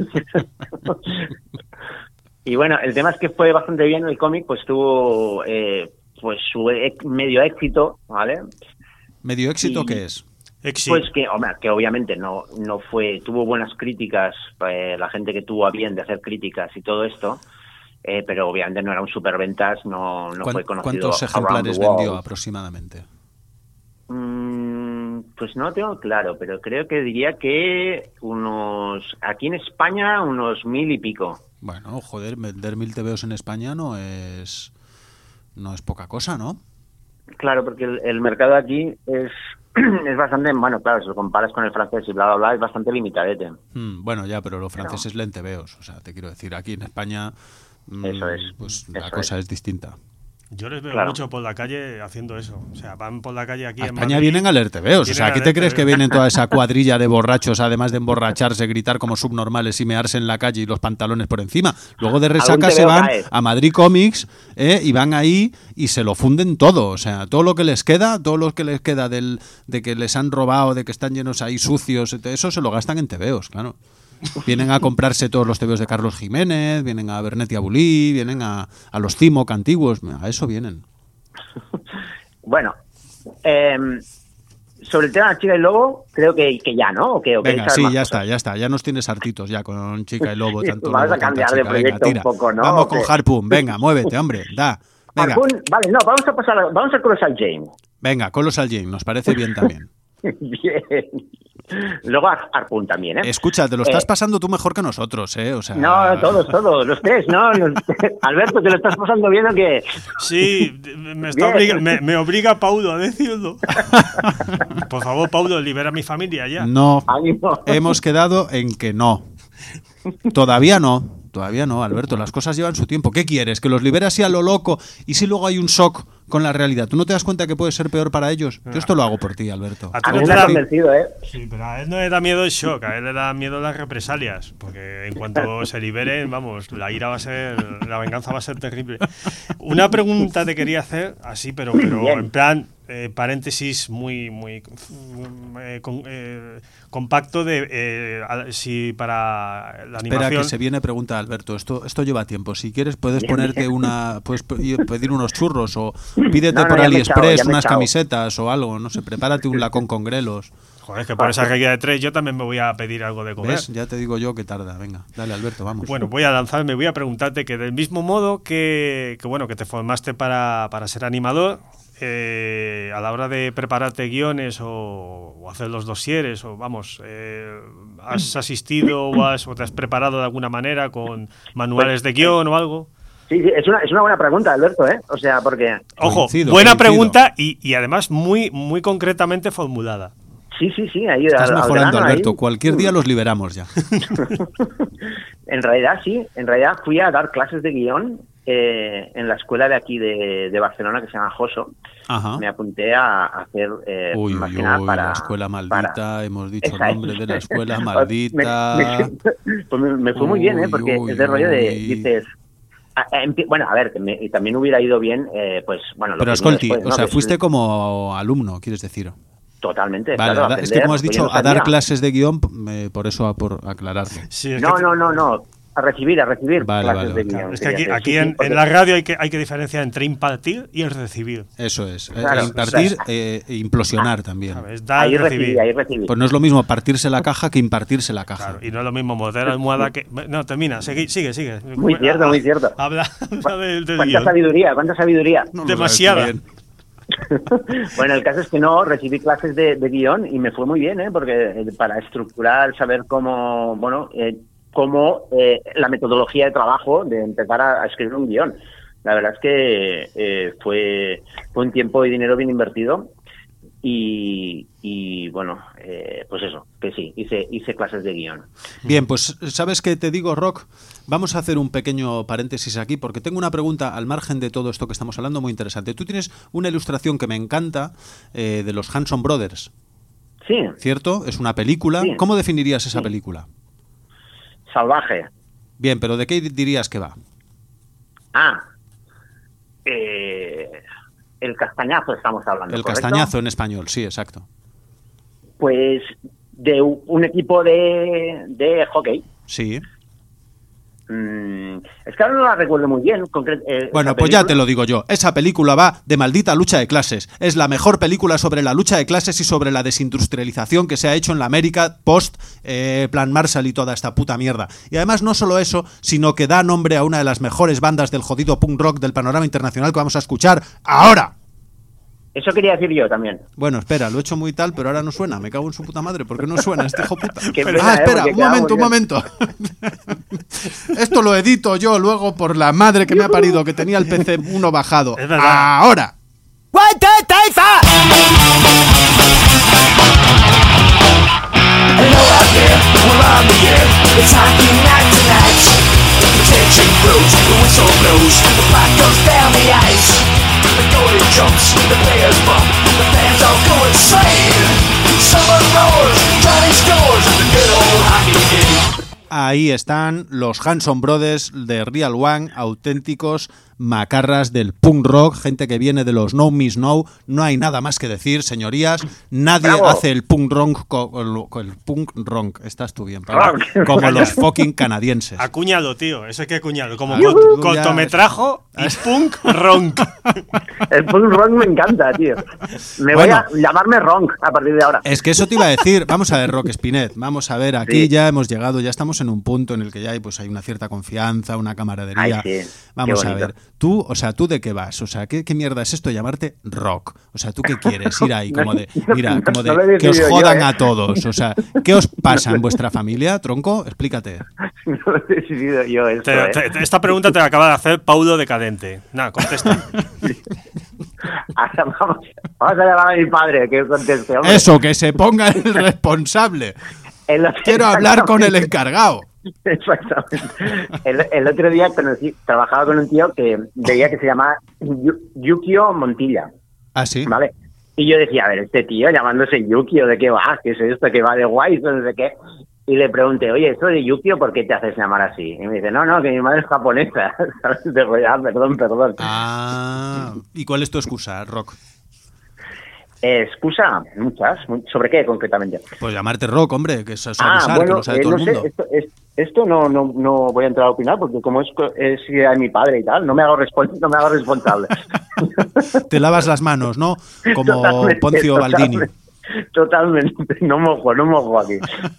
Y bueno, el tema es que fue bastante bien el cómic, pues tuvo eh, pues su e- medio éxito, ¿vale? ¿Medio éxito y, qué es? Exi. Pues que, hombre, que obviamente no no fue, tuvo buenas críticas, eh, la gente que tuvo a bien de hacer críticas y todo esto, eh, pero obviamente no era un superventas, no, no fue conocido. ¿Cuántos ejemplares vendió aproximadamente? Mm, pues no lo tengo claro, pero creo que diría que unos, aquí en España, unos mil y pico. Bueno, joder, vender mil tebeos en España no es no es poca cosa, ¿no? Claro, porque el, el mercado aquí es es bastante, bueno, claro, si lo comparas con el francés y bla, bla, bla, es bastante limitadete. Hmm, bueno, ya, pero los franceses pero... leen tebeos, o sea, te quiero decir, aquí en España mmm, eso es, pues eso la cosa es. es distinta. Yo les veo claro. mucho por la calle haciendo eso. O sea, van por la calle aquí a en España Madrid, vienen a leer tebeos. O sea, ¿qué te crees tebeos. que vienen toda esa cuadrilla de borrachos, además de emborracharse, gritar como subnormales y mearse en la calle y los pantalones por encima? Luego de resaca se van cae. a Madrid Comics eh, y van ahí y se lo funden todo. O sea, todo lo que les queda, todo lo que les queda del, de que les han robado, de que están llenos ahí sucios, eso se lo gastan en tebeos, claro. Vienen a comprarse todos los tebeos de Carlos Jiménez, vienen a Bernetti Abulí, vienen a, a los Cimoc antiguos, a eso vienen. Bueno, eh, sobre el tema de Chica y Lobo, creo que, que ya, ¿no? ¿O qué, o venga, sí, ya cosas? está, ya está. Ya nos tienes hartitos ya con Chica y Lobo. Sí, tanto vamos lobo, a cambiar tanta de chica. proyecto Venga, un poco, ¿no? Vamos con ¿O qué? Harpoon, venga, muévete, hombre, da. Venga, Harpoon, vale, no, vamos a pasar, a, vamos a Colossal Jane. venga, Colossal Jane, nos parece bien también. Bien. Luego Ar- Arpun también, ¿eh? Escucha, te lo estás Eh, pasando tú mejor que nosotros, ¿eh? O sea... No, todos, todos, los tres, ¿no? Los- Alberto, ¿te lo estás pasando bien o qué? Sí, me, está Bien. obliga- me, me obliga Paulo a decirlo. Por favor, Paulo, libera a mi familia ya. No, Ánimo. hemos quedado en que no. Todavía no, todavía no, Alberto. Las cosas llevan su tiempo. ¿Qué quieres? ¿Que los liberes así a lo loco? ¿Y si luego hay un shock con la realidad? ¿Tú no te das cuenta que puede ser peor para ellos? Yo esto lo hago por ti, Alberto. A ti A no mí te me ha da- convencido, ¿eh? Sí, pero a él no le da miedo el shock, a él le da miedo las represalias, porque en cuanto se liberen, vamos, la ira va a ser, la venganza va a ser terrible. Una pregunta te quería hacer, así, pero, pero Bien. en plan, eh, paréntesis muy, muy eh, con- eh, compacto de eh, a- si para la Espera, animación. que se viene pregunta, Alberto. Esto, esto lleva tiempo. Si quieres, puedes ponerte una. Puedes pe- pedir unos churros o pídete No, no, por ya me he echado, AliExpress ya me he unas echado. camisetas o algo. No sé, prepárate un lacón con grelos. Joder, que por esa regla de tres yo también me voy a pedir algo de comer. ¿Ves? Ya te digo yo que tarda. Venga, dale, Alberto, vamos. Bueno, voy a lanzarme, voy a preguntarte que del mismo modo que, que bueno, que te formaste para, para ser animador, eh, a la hora de prepararte guiones o, o hacer los dosieres, o vamos, eh, ¿has asistido o, has, o te has preparado de alguna manera con manuales de guión o algo? Sí, sí, es una, es una buena pregunta, Alberto, ¿eh? O sea, porque... Ojo, Coincido, buena coincido. pregunta y, y además muy, muy concretamente formulada. Sí, sí, sí, ahí Estás al- al mejorando, grano, ahí. Alberto. Cualquier día los liberamos ya. En realidad, sí. En realidad fui a dar clases de guión eh, en la escuela de aquí de, de Barcelona que se llama Joso. Ajá. Me apunté a hacer eh, Uy, más uy, que nada uy, para la escuela maldita. para- Hemos dicho Esa el nombre es. de la escuela Me- maldita. me, pues me- me fue muy bien, ¿eh? Porque Uy, es de rollo de, uy. dices... a- a- empie- Bueno, a ver, que me- y también hubiera ido bien, eh, pues, bueno... lo Pero que vino Ascolti, después, o ¿no? sea, Que es- fuiste como alumno, quieres decir. Totalmente, Vale, claro, a da- es que aprender, como has porque dicho, yo no a dar sabía. clases de guión, eh, por eso, a- por aclararlo. Sí, es No, que- no, no, no. A recibir, a recibir Vale, clases vale, de vale. guión. Es que aquí, quería aquí decir. Sí, en, sí, porque- en la radio hay que, hay que diferenciar entre impartir y el recibir. Eso es. eh, Claro, impartir o sea, eh, e implosionar también. ¿Sabes? Dar, Ahí recibir. recibí, ahí recibí. Pues no es lo mismo partirse la caja que impartirse la caja. Claro, y no es lo mismo morder almohada que. No, termina, sigue, sigue. sigue. Muy cierto, muy cierto. Habla, habla del, del ¿Cuánta guión. sabiduría? ¿Cuánta sabiduría? No lo Demasiada. sabes tú bien. Bueno, el caso es que no, recibí clases de, de guión y me fue muy bien, ¿eh? Porque eh, para estructurar, saber cómo, bueno, eh, cómo eh, la metodología de trabajo de empezar a, a escribir un guión. La verdad es que eh, fue, fue un tiempo y dinero bien invertido y, y bueno, eh, pues eso, que sí, hice, hice clases de guión. Bien, pues ¿sabes qué te digo, Rock? Vamos a hacer un pequeño paréntesis aquí porque tengo una pregunta al margen de todo esto que estamos hablando muy interesante. Tú tienes una ilustración que me encanta eh, de los Hanson Brothers, Sí, ¿cierto? Es una película. Sí. ¿Cómo definirías esa Sí. película? salvaje. Bien, pero ¿de qué dirías que va? Ah, eh, el castañazo estamos hablando. El ¿correcto? castañazo en español, sí, exacto. Pues de u- un equipo de, de hockey. Sí. Mm, es que ahora no la recuerdo muy bien. concre- eh, Bueno, esa pues ya película. te lo digo yo. Esa película va de maldita lucha de clases. Es la mejor película sobre la lucha de clases y sobre la desindustrialización que se ha hecho en la América post eh, Plan Marshall y toda esta puta mierda. Y además no solo eso, sino que da nombre a una de las mejores bandas del jodido punk rock del panorama internacional que vamos a escuchar ahora. Eso quería decir yo también. Bueno, espera, lo he hecho muy tal, pero ahora no suena. Me cago en su puta madre. ¿Por qué no suena este hijo puta? Qué ah, pena, ¿eh? espera, Porque un quedamos momento, un bien. momento. Esto lo edito yo luego por la madre que me ha parido, que tenía el P C uno bajado. Es verdad. Ahora. Ahí están los Hanson Brothers de Real One, auténticos macarras del punk rock, gente que viene de los No Miss No. No hay nada más que decir, señorías. Nadie Bravo. hace el punk rock co- con, con el punk rock. Estás tú bien, Pablo. Rock. Como los fucking canadienses. Acuñado, tío. Eso hay que acuñado. Como Yujú. cort- Ya. cortometrajo y punk ronk. El punk rock me encanta, tío. Me Bueno. voy a llamarme Ronk a partir de ahora. Es que eso te iba a decir. Vamos a ver, Rock Spinet. Vamos a ver, aquí Sí. ya hemos llegado, ya estamos en un punto en el que ya hay, pues, hay una cierta confianza, una camaradería. Ay, sí. Vamos Qué a bonito. ver. Tú, o sea, ¿tú de qué vas? O sea, ¿qué, qué mierda es esto de llamarte rock? O sea, ¿tú qué quieres? Ir ahí como de, mira, como de no, no que os yo, jodan ¿eh? a todos. O sea, ¿qué os pasa en vuestra familia, tronco? Explícate. No lo he decidido yo esto, Te- ¿eh? te- esta pregunta te la acaba de hacer Paulo Decadente. Nada, contesta. Ahora vamos, vamos a llamar a mi padre que conteste, hombre. Eso, que se ponga el responsable. El otro- Quiero hablar con el encargado. Exactamente. El, el otro día conocí, trabajaba con un tío que veía que se llamaba Yu- Yukio Montilla, ¿Ah, sí? ¿vale? Y yo decía, a ver, este tío llamándose Yukio, ¿de qué va? ¿Qué es esto? ¿Que va de guay? No sé qué. Y le pregunté, oye, esto de Yukio, ¿por qué te haces llamar así? Y me dice, no, no, que mi madre es japonesa. ¿Sabes? Digo, ya, perdón, perdón. Ah, ¿y cuál es tu excusa, Rock? Eh, excusa, muchas. mu- ¿Sobre qué concretamente? Pues llamarte Rock, hombre, que eso es Ah, abusar, que bueno, lo sabe eh, todo no el sé, mundo. esto, es- esto no, no, no voy a entrar a opinar porque como es, co- es idea de mi padre y tal, no me hago, respon- no me hago responsable. Te lavas las manos, ¿no? Como Totalmente, Poncio Baldini. Totalmente, totalmente, no mojo, no mojo aquí.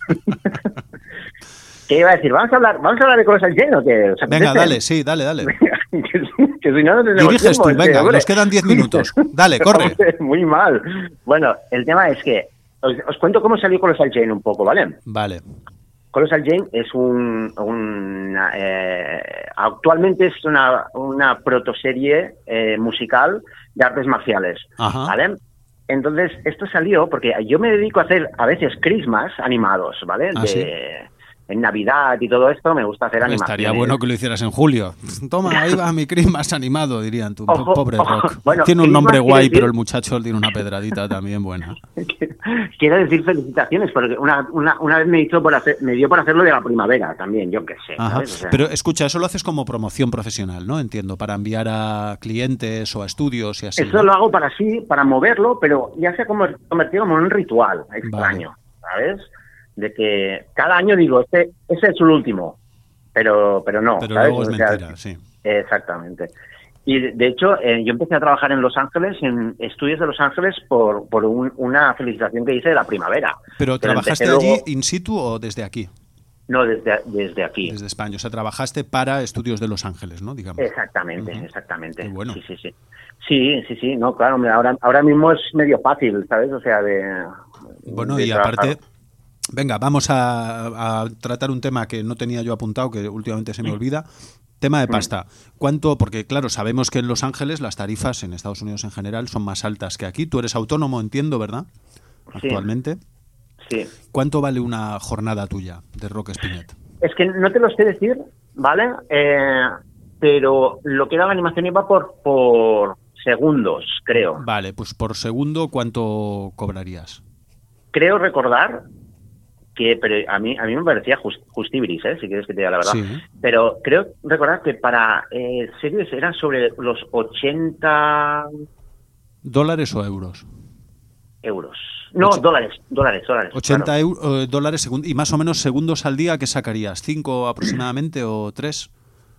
¿Qué iba a decir? ¿Vamos a hablar, vamos a hablar de Colossal Jane o qué? ¿Os Venga, apetece? dale, sí, dale, dale. que, si- que si no, no tenemos Diriges tiempo, tú, es que, venga, hombre. nos quedan diez minutos. Dale, corre. Hombre, muy mal. Bueno, el tema es que os, os cuento cómo salió Colossal Jane un poco, ¿vale? Vale. Colossal Jane es un, una, eh, actualmente es una, una protoserie eh, musical de artes marciales, Ajá. ¿vale? Entonces, esto salió porque yo me dedico a hacer a veces Christmas animados, ¿vale? ¿Ah, de, sí? En Navidad y todo esto me gusta hacer animaciones. Estaría bueno que lo hicieras en julio. Toma, ahí va mi Christmas animado, dirían tú. Ojo, Pobre ojo. Rock. Bueno, tiene un nombre Christmas guay, quiere pero decir- el muchacho tiene una pedradita también buena. Quiero decir felicitaciones, porque una, una, una vez me hizo por hacer, me dio por hacerlo de la primavera también, yo qué sé. Ajá. ¿sabes? O sea, Pero escucha, eso lo haces como promoción profesional, ¿no? Entiendo, para enviar a clientes o a estudios y así. eso ¿no? lo hago para sí, para moverlo, pero ya se ha como- convertido como en un ritual extraño, ¿sabes? De que cada año digo, este ese es el último, pero pero no. Pero ¿sabes? luego es O sea, mentira, sí. Exactamente. Y de, de hecho, eh, yo empecé a trabajar en Los Ángeles, en estudios de Los Ángeles, por, por un- una felicitación que hice de la primavera. ¿Pero trabajaste empecé allí luego- in situ o desde aquí? No, desde, desde aquí. Desde España. O sea, trabajaste para estudios de Los Ángeles, ¿no? Digamos. Exactamente, Ujú. exactamente. Qué bueno. Sí, sí, sí. Sí, sí, sí, no, claro, mira, ahora, ahora mismo es medio fácil, ¿sabes? O sea, de... Bueno, de y trabajar. aparte, venga, vamos a, a tratar un tema que no tenía yo apuntado, que últimamente se me olvida. Tema de pasta. ¿Cuánto? Porque, claro, sabemos que en Los Ángeles las tarifas, en Estados Unidos en general, son más altas que aquí. Tú eres autónomo, entiendo, ¿verdad? Sí. Actualmente. Sí. ¿Cuánto vale una jornada tuya de Rock Spinet? Es que no te lo sé decir, ¿vale? Eh, pero lo que era la animación iba por, por segundos, creo. Vale, pues por segundo, ¿cuánto cobrarías? Creo recordar que, pero a mí a mí me parecía just, justibiris, ¿eh? Si quieres que te diga la verdad. Sí. Pero creo recordar que para eh, series eran sobre los ochenta ¿Dólares o euros? euros. No, Ocho- dólares, dólares, dólares. ochenta claro. eu- eh, dólares segun- y más o menos segundos al día, ¿qué sacarías? ¿Cinco aproximadamente o tres?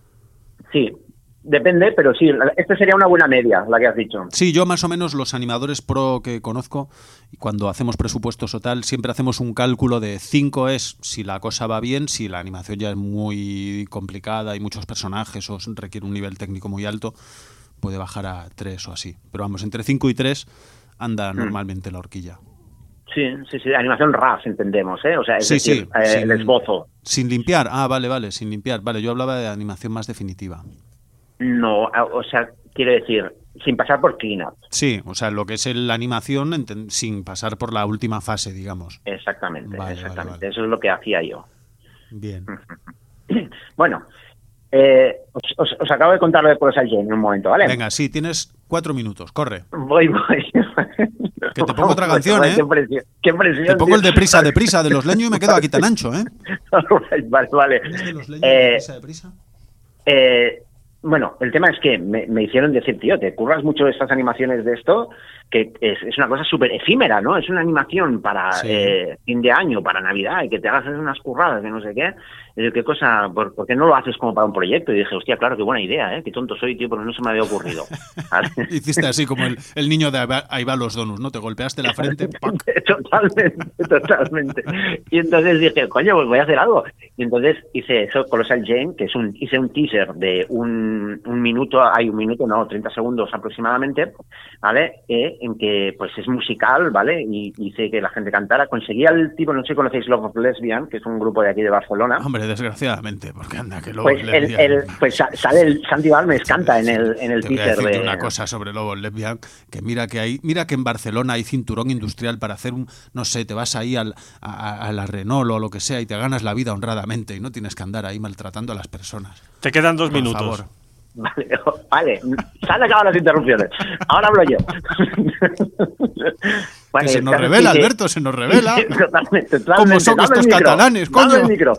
Sí, depende, pero sí, la- esta sería una buena media, la que has dicho. Sí, yo más o menos los animadores pro que conozco, y cuando hacemos presupuestos o tal, siempre hacemos un cálculo de cinco es si la cosa va bien, si la animación ya es muy complicada y muchos personajes o requiere un nivel técnico muy alto, puede bajar a tres o así. Pero vamos, entre cinco y tres anda normalmente la horquilla. Sí, sí, sí, animación R A S entendemos, ¿eh? O sea, es Sí, decir, sí, eh, sin- el esbozo. Sin limpiar, ah, vale, vale, sin limpiar. Vale, yo hablaba de animación más definitiva. No, a- o sea, quiero decir, sin pasar por cleanup. Sí, o sea, lo que es el- la animación enten- sin pasar por la última fase, digamos. Exactamente, Vale, exactamente. vale, vale. Eso es lo que hacía yo. Bien. Bueno, eh, os, os- os acabo de contar lo de Colossal Jane en un momento, ¿vale? Venga, sí, tienes cuatro minutos, corre. Voy, voy. Que te pongo otra canción, ¿eh? Qué presión, qué presión, Te pongo el tío. deprisa, deprisa de los leños y me quedo aquí tan ancho, ¿eh? Alright, vale, vale. ¿Es de los leños, Eh, deprisa, deprisa? eh, bueno, el tema es que me, me hicieron decir, tío, te curras mucho estas animaciones de esto, que es, es una cosa súper efímera, ¿no? Es una animación para Sí. eh, fin de año, para Navidad, y que te hagas unas curradas de no sé qué. Eh, ¿Qué cosa? ¿Por, por qué no lo haces como para un proyecto? Y dije, hostia, claro, qué buena idea, ¿eh? Qué tonto soy, tío, porque no se me había ocurrido. ¿Vale? Hiciste así como el, el niño de ahí va- ahí va los donuts, ¿no? Te golpeaste la frente. ¡pac! Totalmente, totalmente. Y entonces dije, coño, pues voy a hacer algo. Y entonces hice eso, Colossal Jane, que es un, hice un teaser de un, un minuto, hay un minuto, no, treinta segundos aproximadamente, ¿vale? Eh, en que pues es musical, ¿vale? Y hice que la gente cantara. Conseguí al tipo, no sé si conocéis Love of Lesbian, que es un grupo de aquí de Barcelona. Hombre, desgraciadamente, porque anda que luego Pues, el, el, pues sa- sale el Santi Balmes, canta en el, en el Te voy a teaser decirte de... una cosa sobre Lobos Lesbian, que mira que hay, mira que en Barcelona hay cinturón industrial para hacer un, no sé, te vas ahí al, a, a la Renault o lo que sea y te ganas la vida honradamente y no tienes que andar ahí maltratando a las personas. Te quedan dos Por minutos. favor. Vale, vale, se han acabado las interrupciones. Ahora hablo yo. Que Vale, se el nos caso es revela, que- Alberto, se nos revela. Totalmente, totalmente. ¿Cómo son Dame el estos micro, catalanes, dame coño? el micro.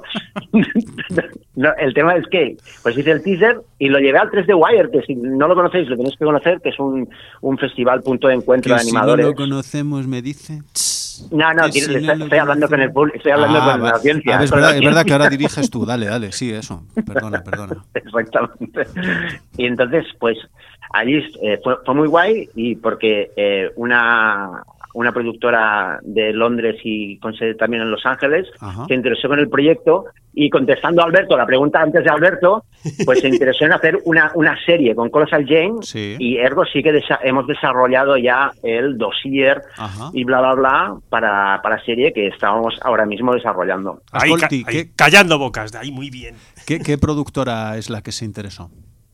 No, el tema es que pues hice el teaser y lo llevé al tres D Wire, que si no lo conocéis, lo tenéis que conocer, que es un, un festival punto de encuentro Que de si no animadores. lo conocemos, me dice. No, no, que quiero- si estoy, no lo estoy hablando con el conocemos. público, estoy hablando Ah, con va. la audiencia. Ah, es, con verdad, la es verdad que ahora audiencia. diriges tú, dale, dale, sí, eso. Perdona, perdona. Exactamente. Y entonces, pues, allí eh, fue, fue muy guay y porque eh, una, una productora de Londres y con sede también en Los Ángeles Ajá. se interesó con el proyecto y contestando a Alberto, la pregunta antes de Alberto, pues se interesó en hacer una, una serie con Colossal Jane Sí. y ergo sí que desa- hemos desarrollado ya el dossier Ajá. y bla, bla, bla para, para serie que estamos ahora mismo desarrollando. Ahí, ca- Ascolti, ahí, ¿qué, callando bocas, de ahí muy bien. qué, qué productora es la que se interesó?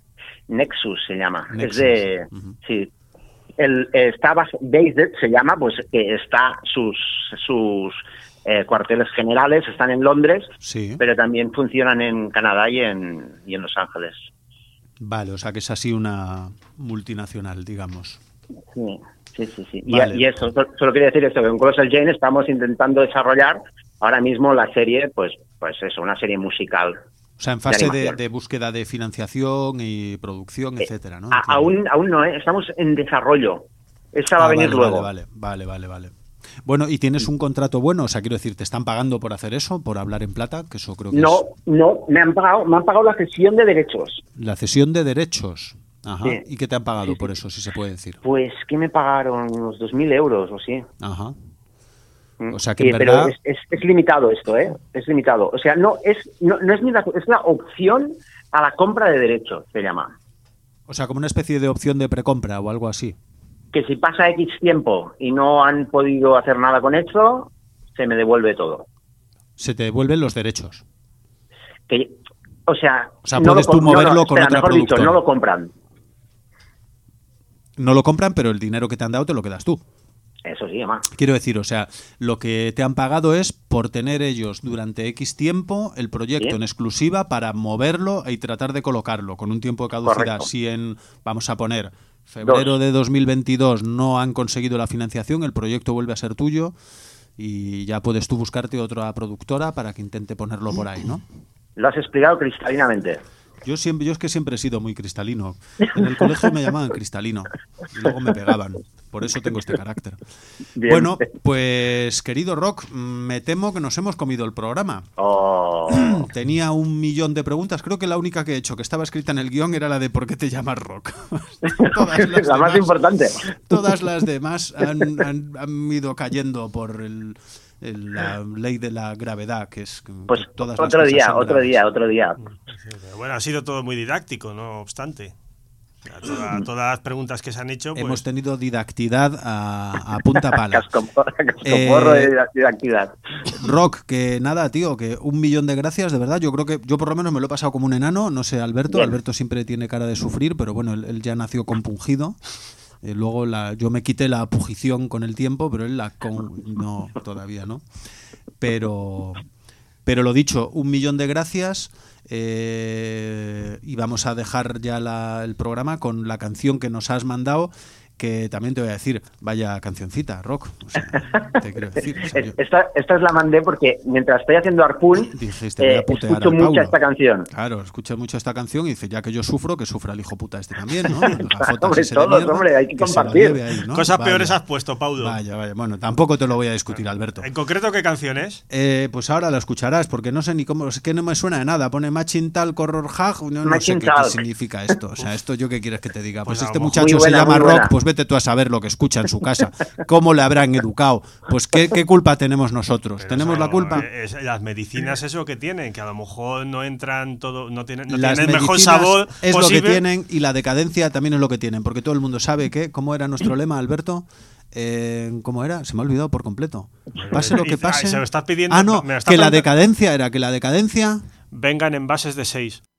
Nexus se llama. Nexus, Es de... ujú. Sí. El, eh, está bas- Based, se llama, pues que está sus sus eh, cuarteles generales están en Londres, Sí. pero también funcionan en Canadá y en, y en Los Ángeles. Vale, o sea que es así una multinacional, digamos. Sí, sí, sí. sí. Y, Vale. y eso, so- solo quería decir esto, que en Colossal Jane estamos intentando desarrollar ahora mismo la serie, pues pues eso, una serie musical. O sea, en fase de, animación. de búsqueda de financiación y producción, etcétera, ¿no? A- Entiendo. aún, aún no, ¿eh? Estamos en desarrollo. Esa va Ah, a venir vale, luego. Vale, vale, vale, vale. Bueno, ¿y tienes un contrato bueno? O sea, quiero decir, ¿te están pagando por hacer eso, por hablar en plata? Que eso creo que No, es no, me han pagado, me han pagado la cesión de derechos. la cesión de derechos. Ajá. Sí. ¿Y qué te han pagado Sí, sí. por eso, si se puede decir? Pues que me pagaron unos dos mil euros o sí. Ajá. Mm. O sea que Sí, en pero verdad... es, es, es limitado esto, ¿eh? Es limitado. O sea, no es no, no es ni la, es la opción a la compra de derechos, se llama. O sea, como una especie de opción de precompra o algo así. Que si pasa X tiempo y no han podido hacer nada con eso, se me devuelve todo. Se te devuelven los derechos. Que, o sea, O sea, no puedes lo tú com- no, moverlo no, con espera, otra mejor dicho, productora. no lo compran. No lo compran, pero el dinero que te han dado te lo quedas tú. Eso sí, además. Quiero decir, o sea, lo que te han pagado es por tener ellos durante X tiempo el proyecto Sí. en exclusiva para moverlo y tratar de colocarlo con un tiempo de caducidad. Correcto. Si en, vamos a poner, febrero Dos. de dos mil veintidós no han conseguido la financiación, el proyecto vuelve a ser tuyo y ya puedes tú buscarte otra productora para que intente ponerlo por ahí, ¿no? Lo has explicado cristalinamente. Yo siempre, yo es que siempre he sido muy cristalino. En el colegio me llamaban cristalino y luego me pegaban. Por eso tengo este carácter. Bien. Bueno, pues querido Rock, me temo que nos hemos comido el programa. Oh. Tenía un millón de preguntas. Creo que la única que he hecho que estaba escrita en el guión era la de ¿por qué te llamas Rock? Todas las La más demás- importante. Todas las demás han, han- han ido cayendo por el, el- la ley de la gravedad, que es que Pues todas las otro cosas día, son otro graves. día, otro día. Pero bueno, ha sido todo muy didáctico, no obstante. O sea, toda- todas las preguntas que se han hecho, pues, Hemos tenido didactidad a, a punta pala. Cascoporro cascoporro Eh, de, de actividad. Rock, que nada, tío, que un millón de gracias, de verdad. Yo creo que yo por lo menos me lo he pasado como un enano. No sé, Alberto. Bien. Alberto siempre tiene cara de sufrir, pero bueno, él, él ya nació compungido. Eh, luego la, yo me quité la pujición con el tiempo, pero él la con, no, todavía no. Pero, pero lo dicho, un millón de gracias. Eh, y vamos a dejar ya la- el programa con la canción que nos has mandado, que también te voy a decir, vaya cancioncita, Rock. O sea, te quiero decir. O sea, yo... esta, esta os la mandé porque mientras estoy haciendo Harpoon, Dijiste, eh, escucho mucho esta canción. Claro, escucho mucho esta canción y dice, ya que yo sufro, que sufra el hijo puta este también, ¿no? Hombre, todos, hombre, hay que, que compartir. Ahí, ¿no? Cosas vaya. Peores has puesto, Paulo. Vaya, vaya. Bueno, tampoco te lo voy a discutir, Alberto. ¿En concreto qué canción es? Eh, pues ahora la escucharás, porque no sé ni cómo, es que no me suena de nada. Pone Machin Talk Horror Hag, no, no sé qué, qué significa esto. O sea, esto yo qué quieres que te diga. Pues, pues este muchacho buena, se llama Rock, buena. Pues vete tú a saber lo que escucha en su casa. ¿Cómo le habrán educado? Pues qué, qué culpa tenemos nosotros. Pero ¿tenemos eso, la culpa? Es, las medicinas eso que tienen, que a lo mejor no entran todo, no tienen, no tienen el mejor sabor es posible. Lo que tienen, y la decadencia también es lo que tienen, porque todo el mundo sabe que, ¿cómo era nuestro lema, Alberto? Eh, ¿Cómo era? Se me ha olvidado por completo. Pase lo que pase. Ay, se lo estás pidiendo, ah, no, que la decadencia era que la decadencia vengan en bases de seis.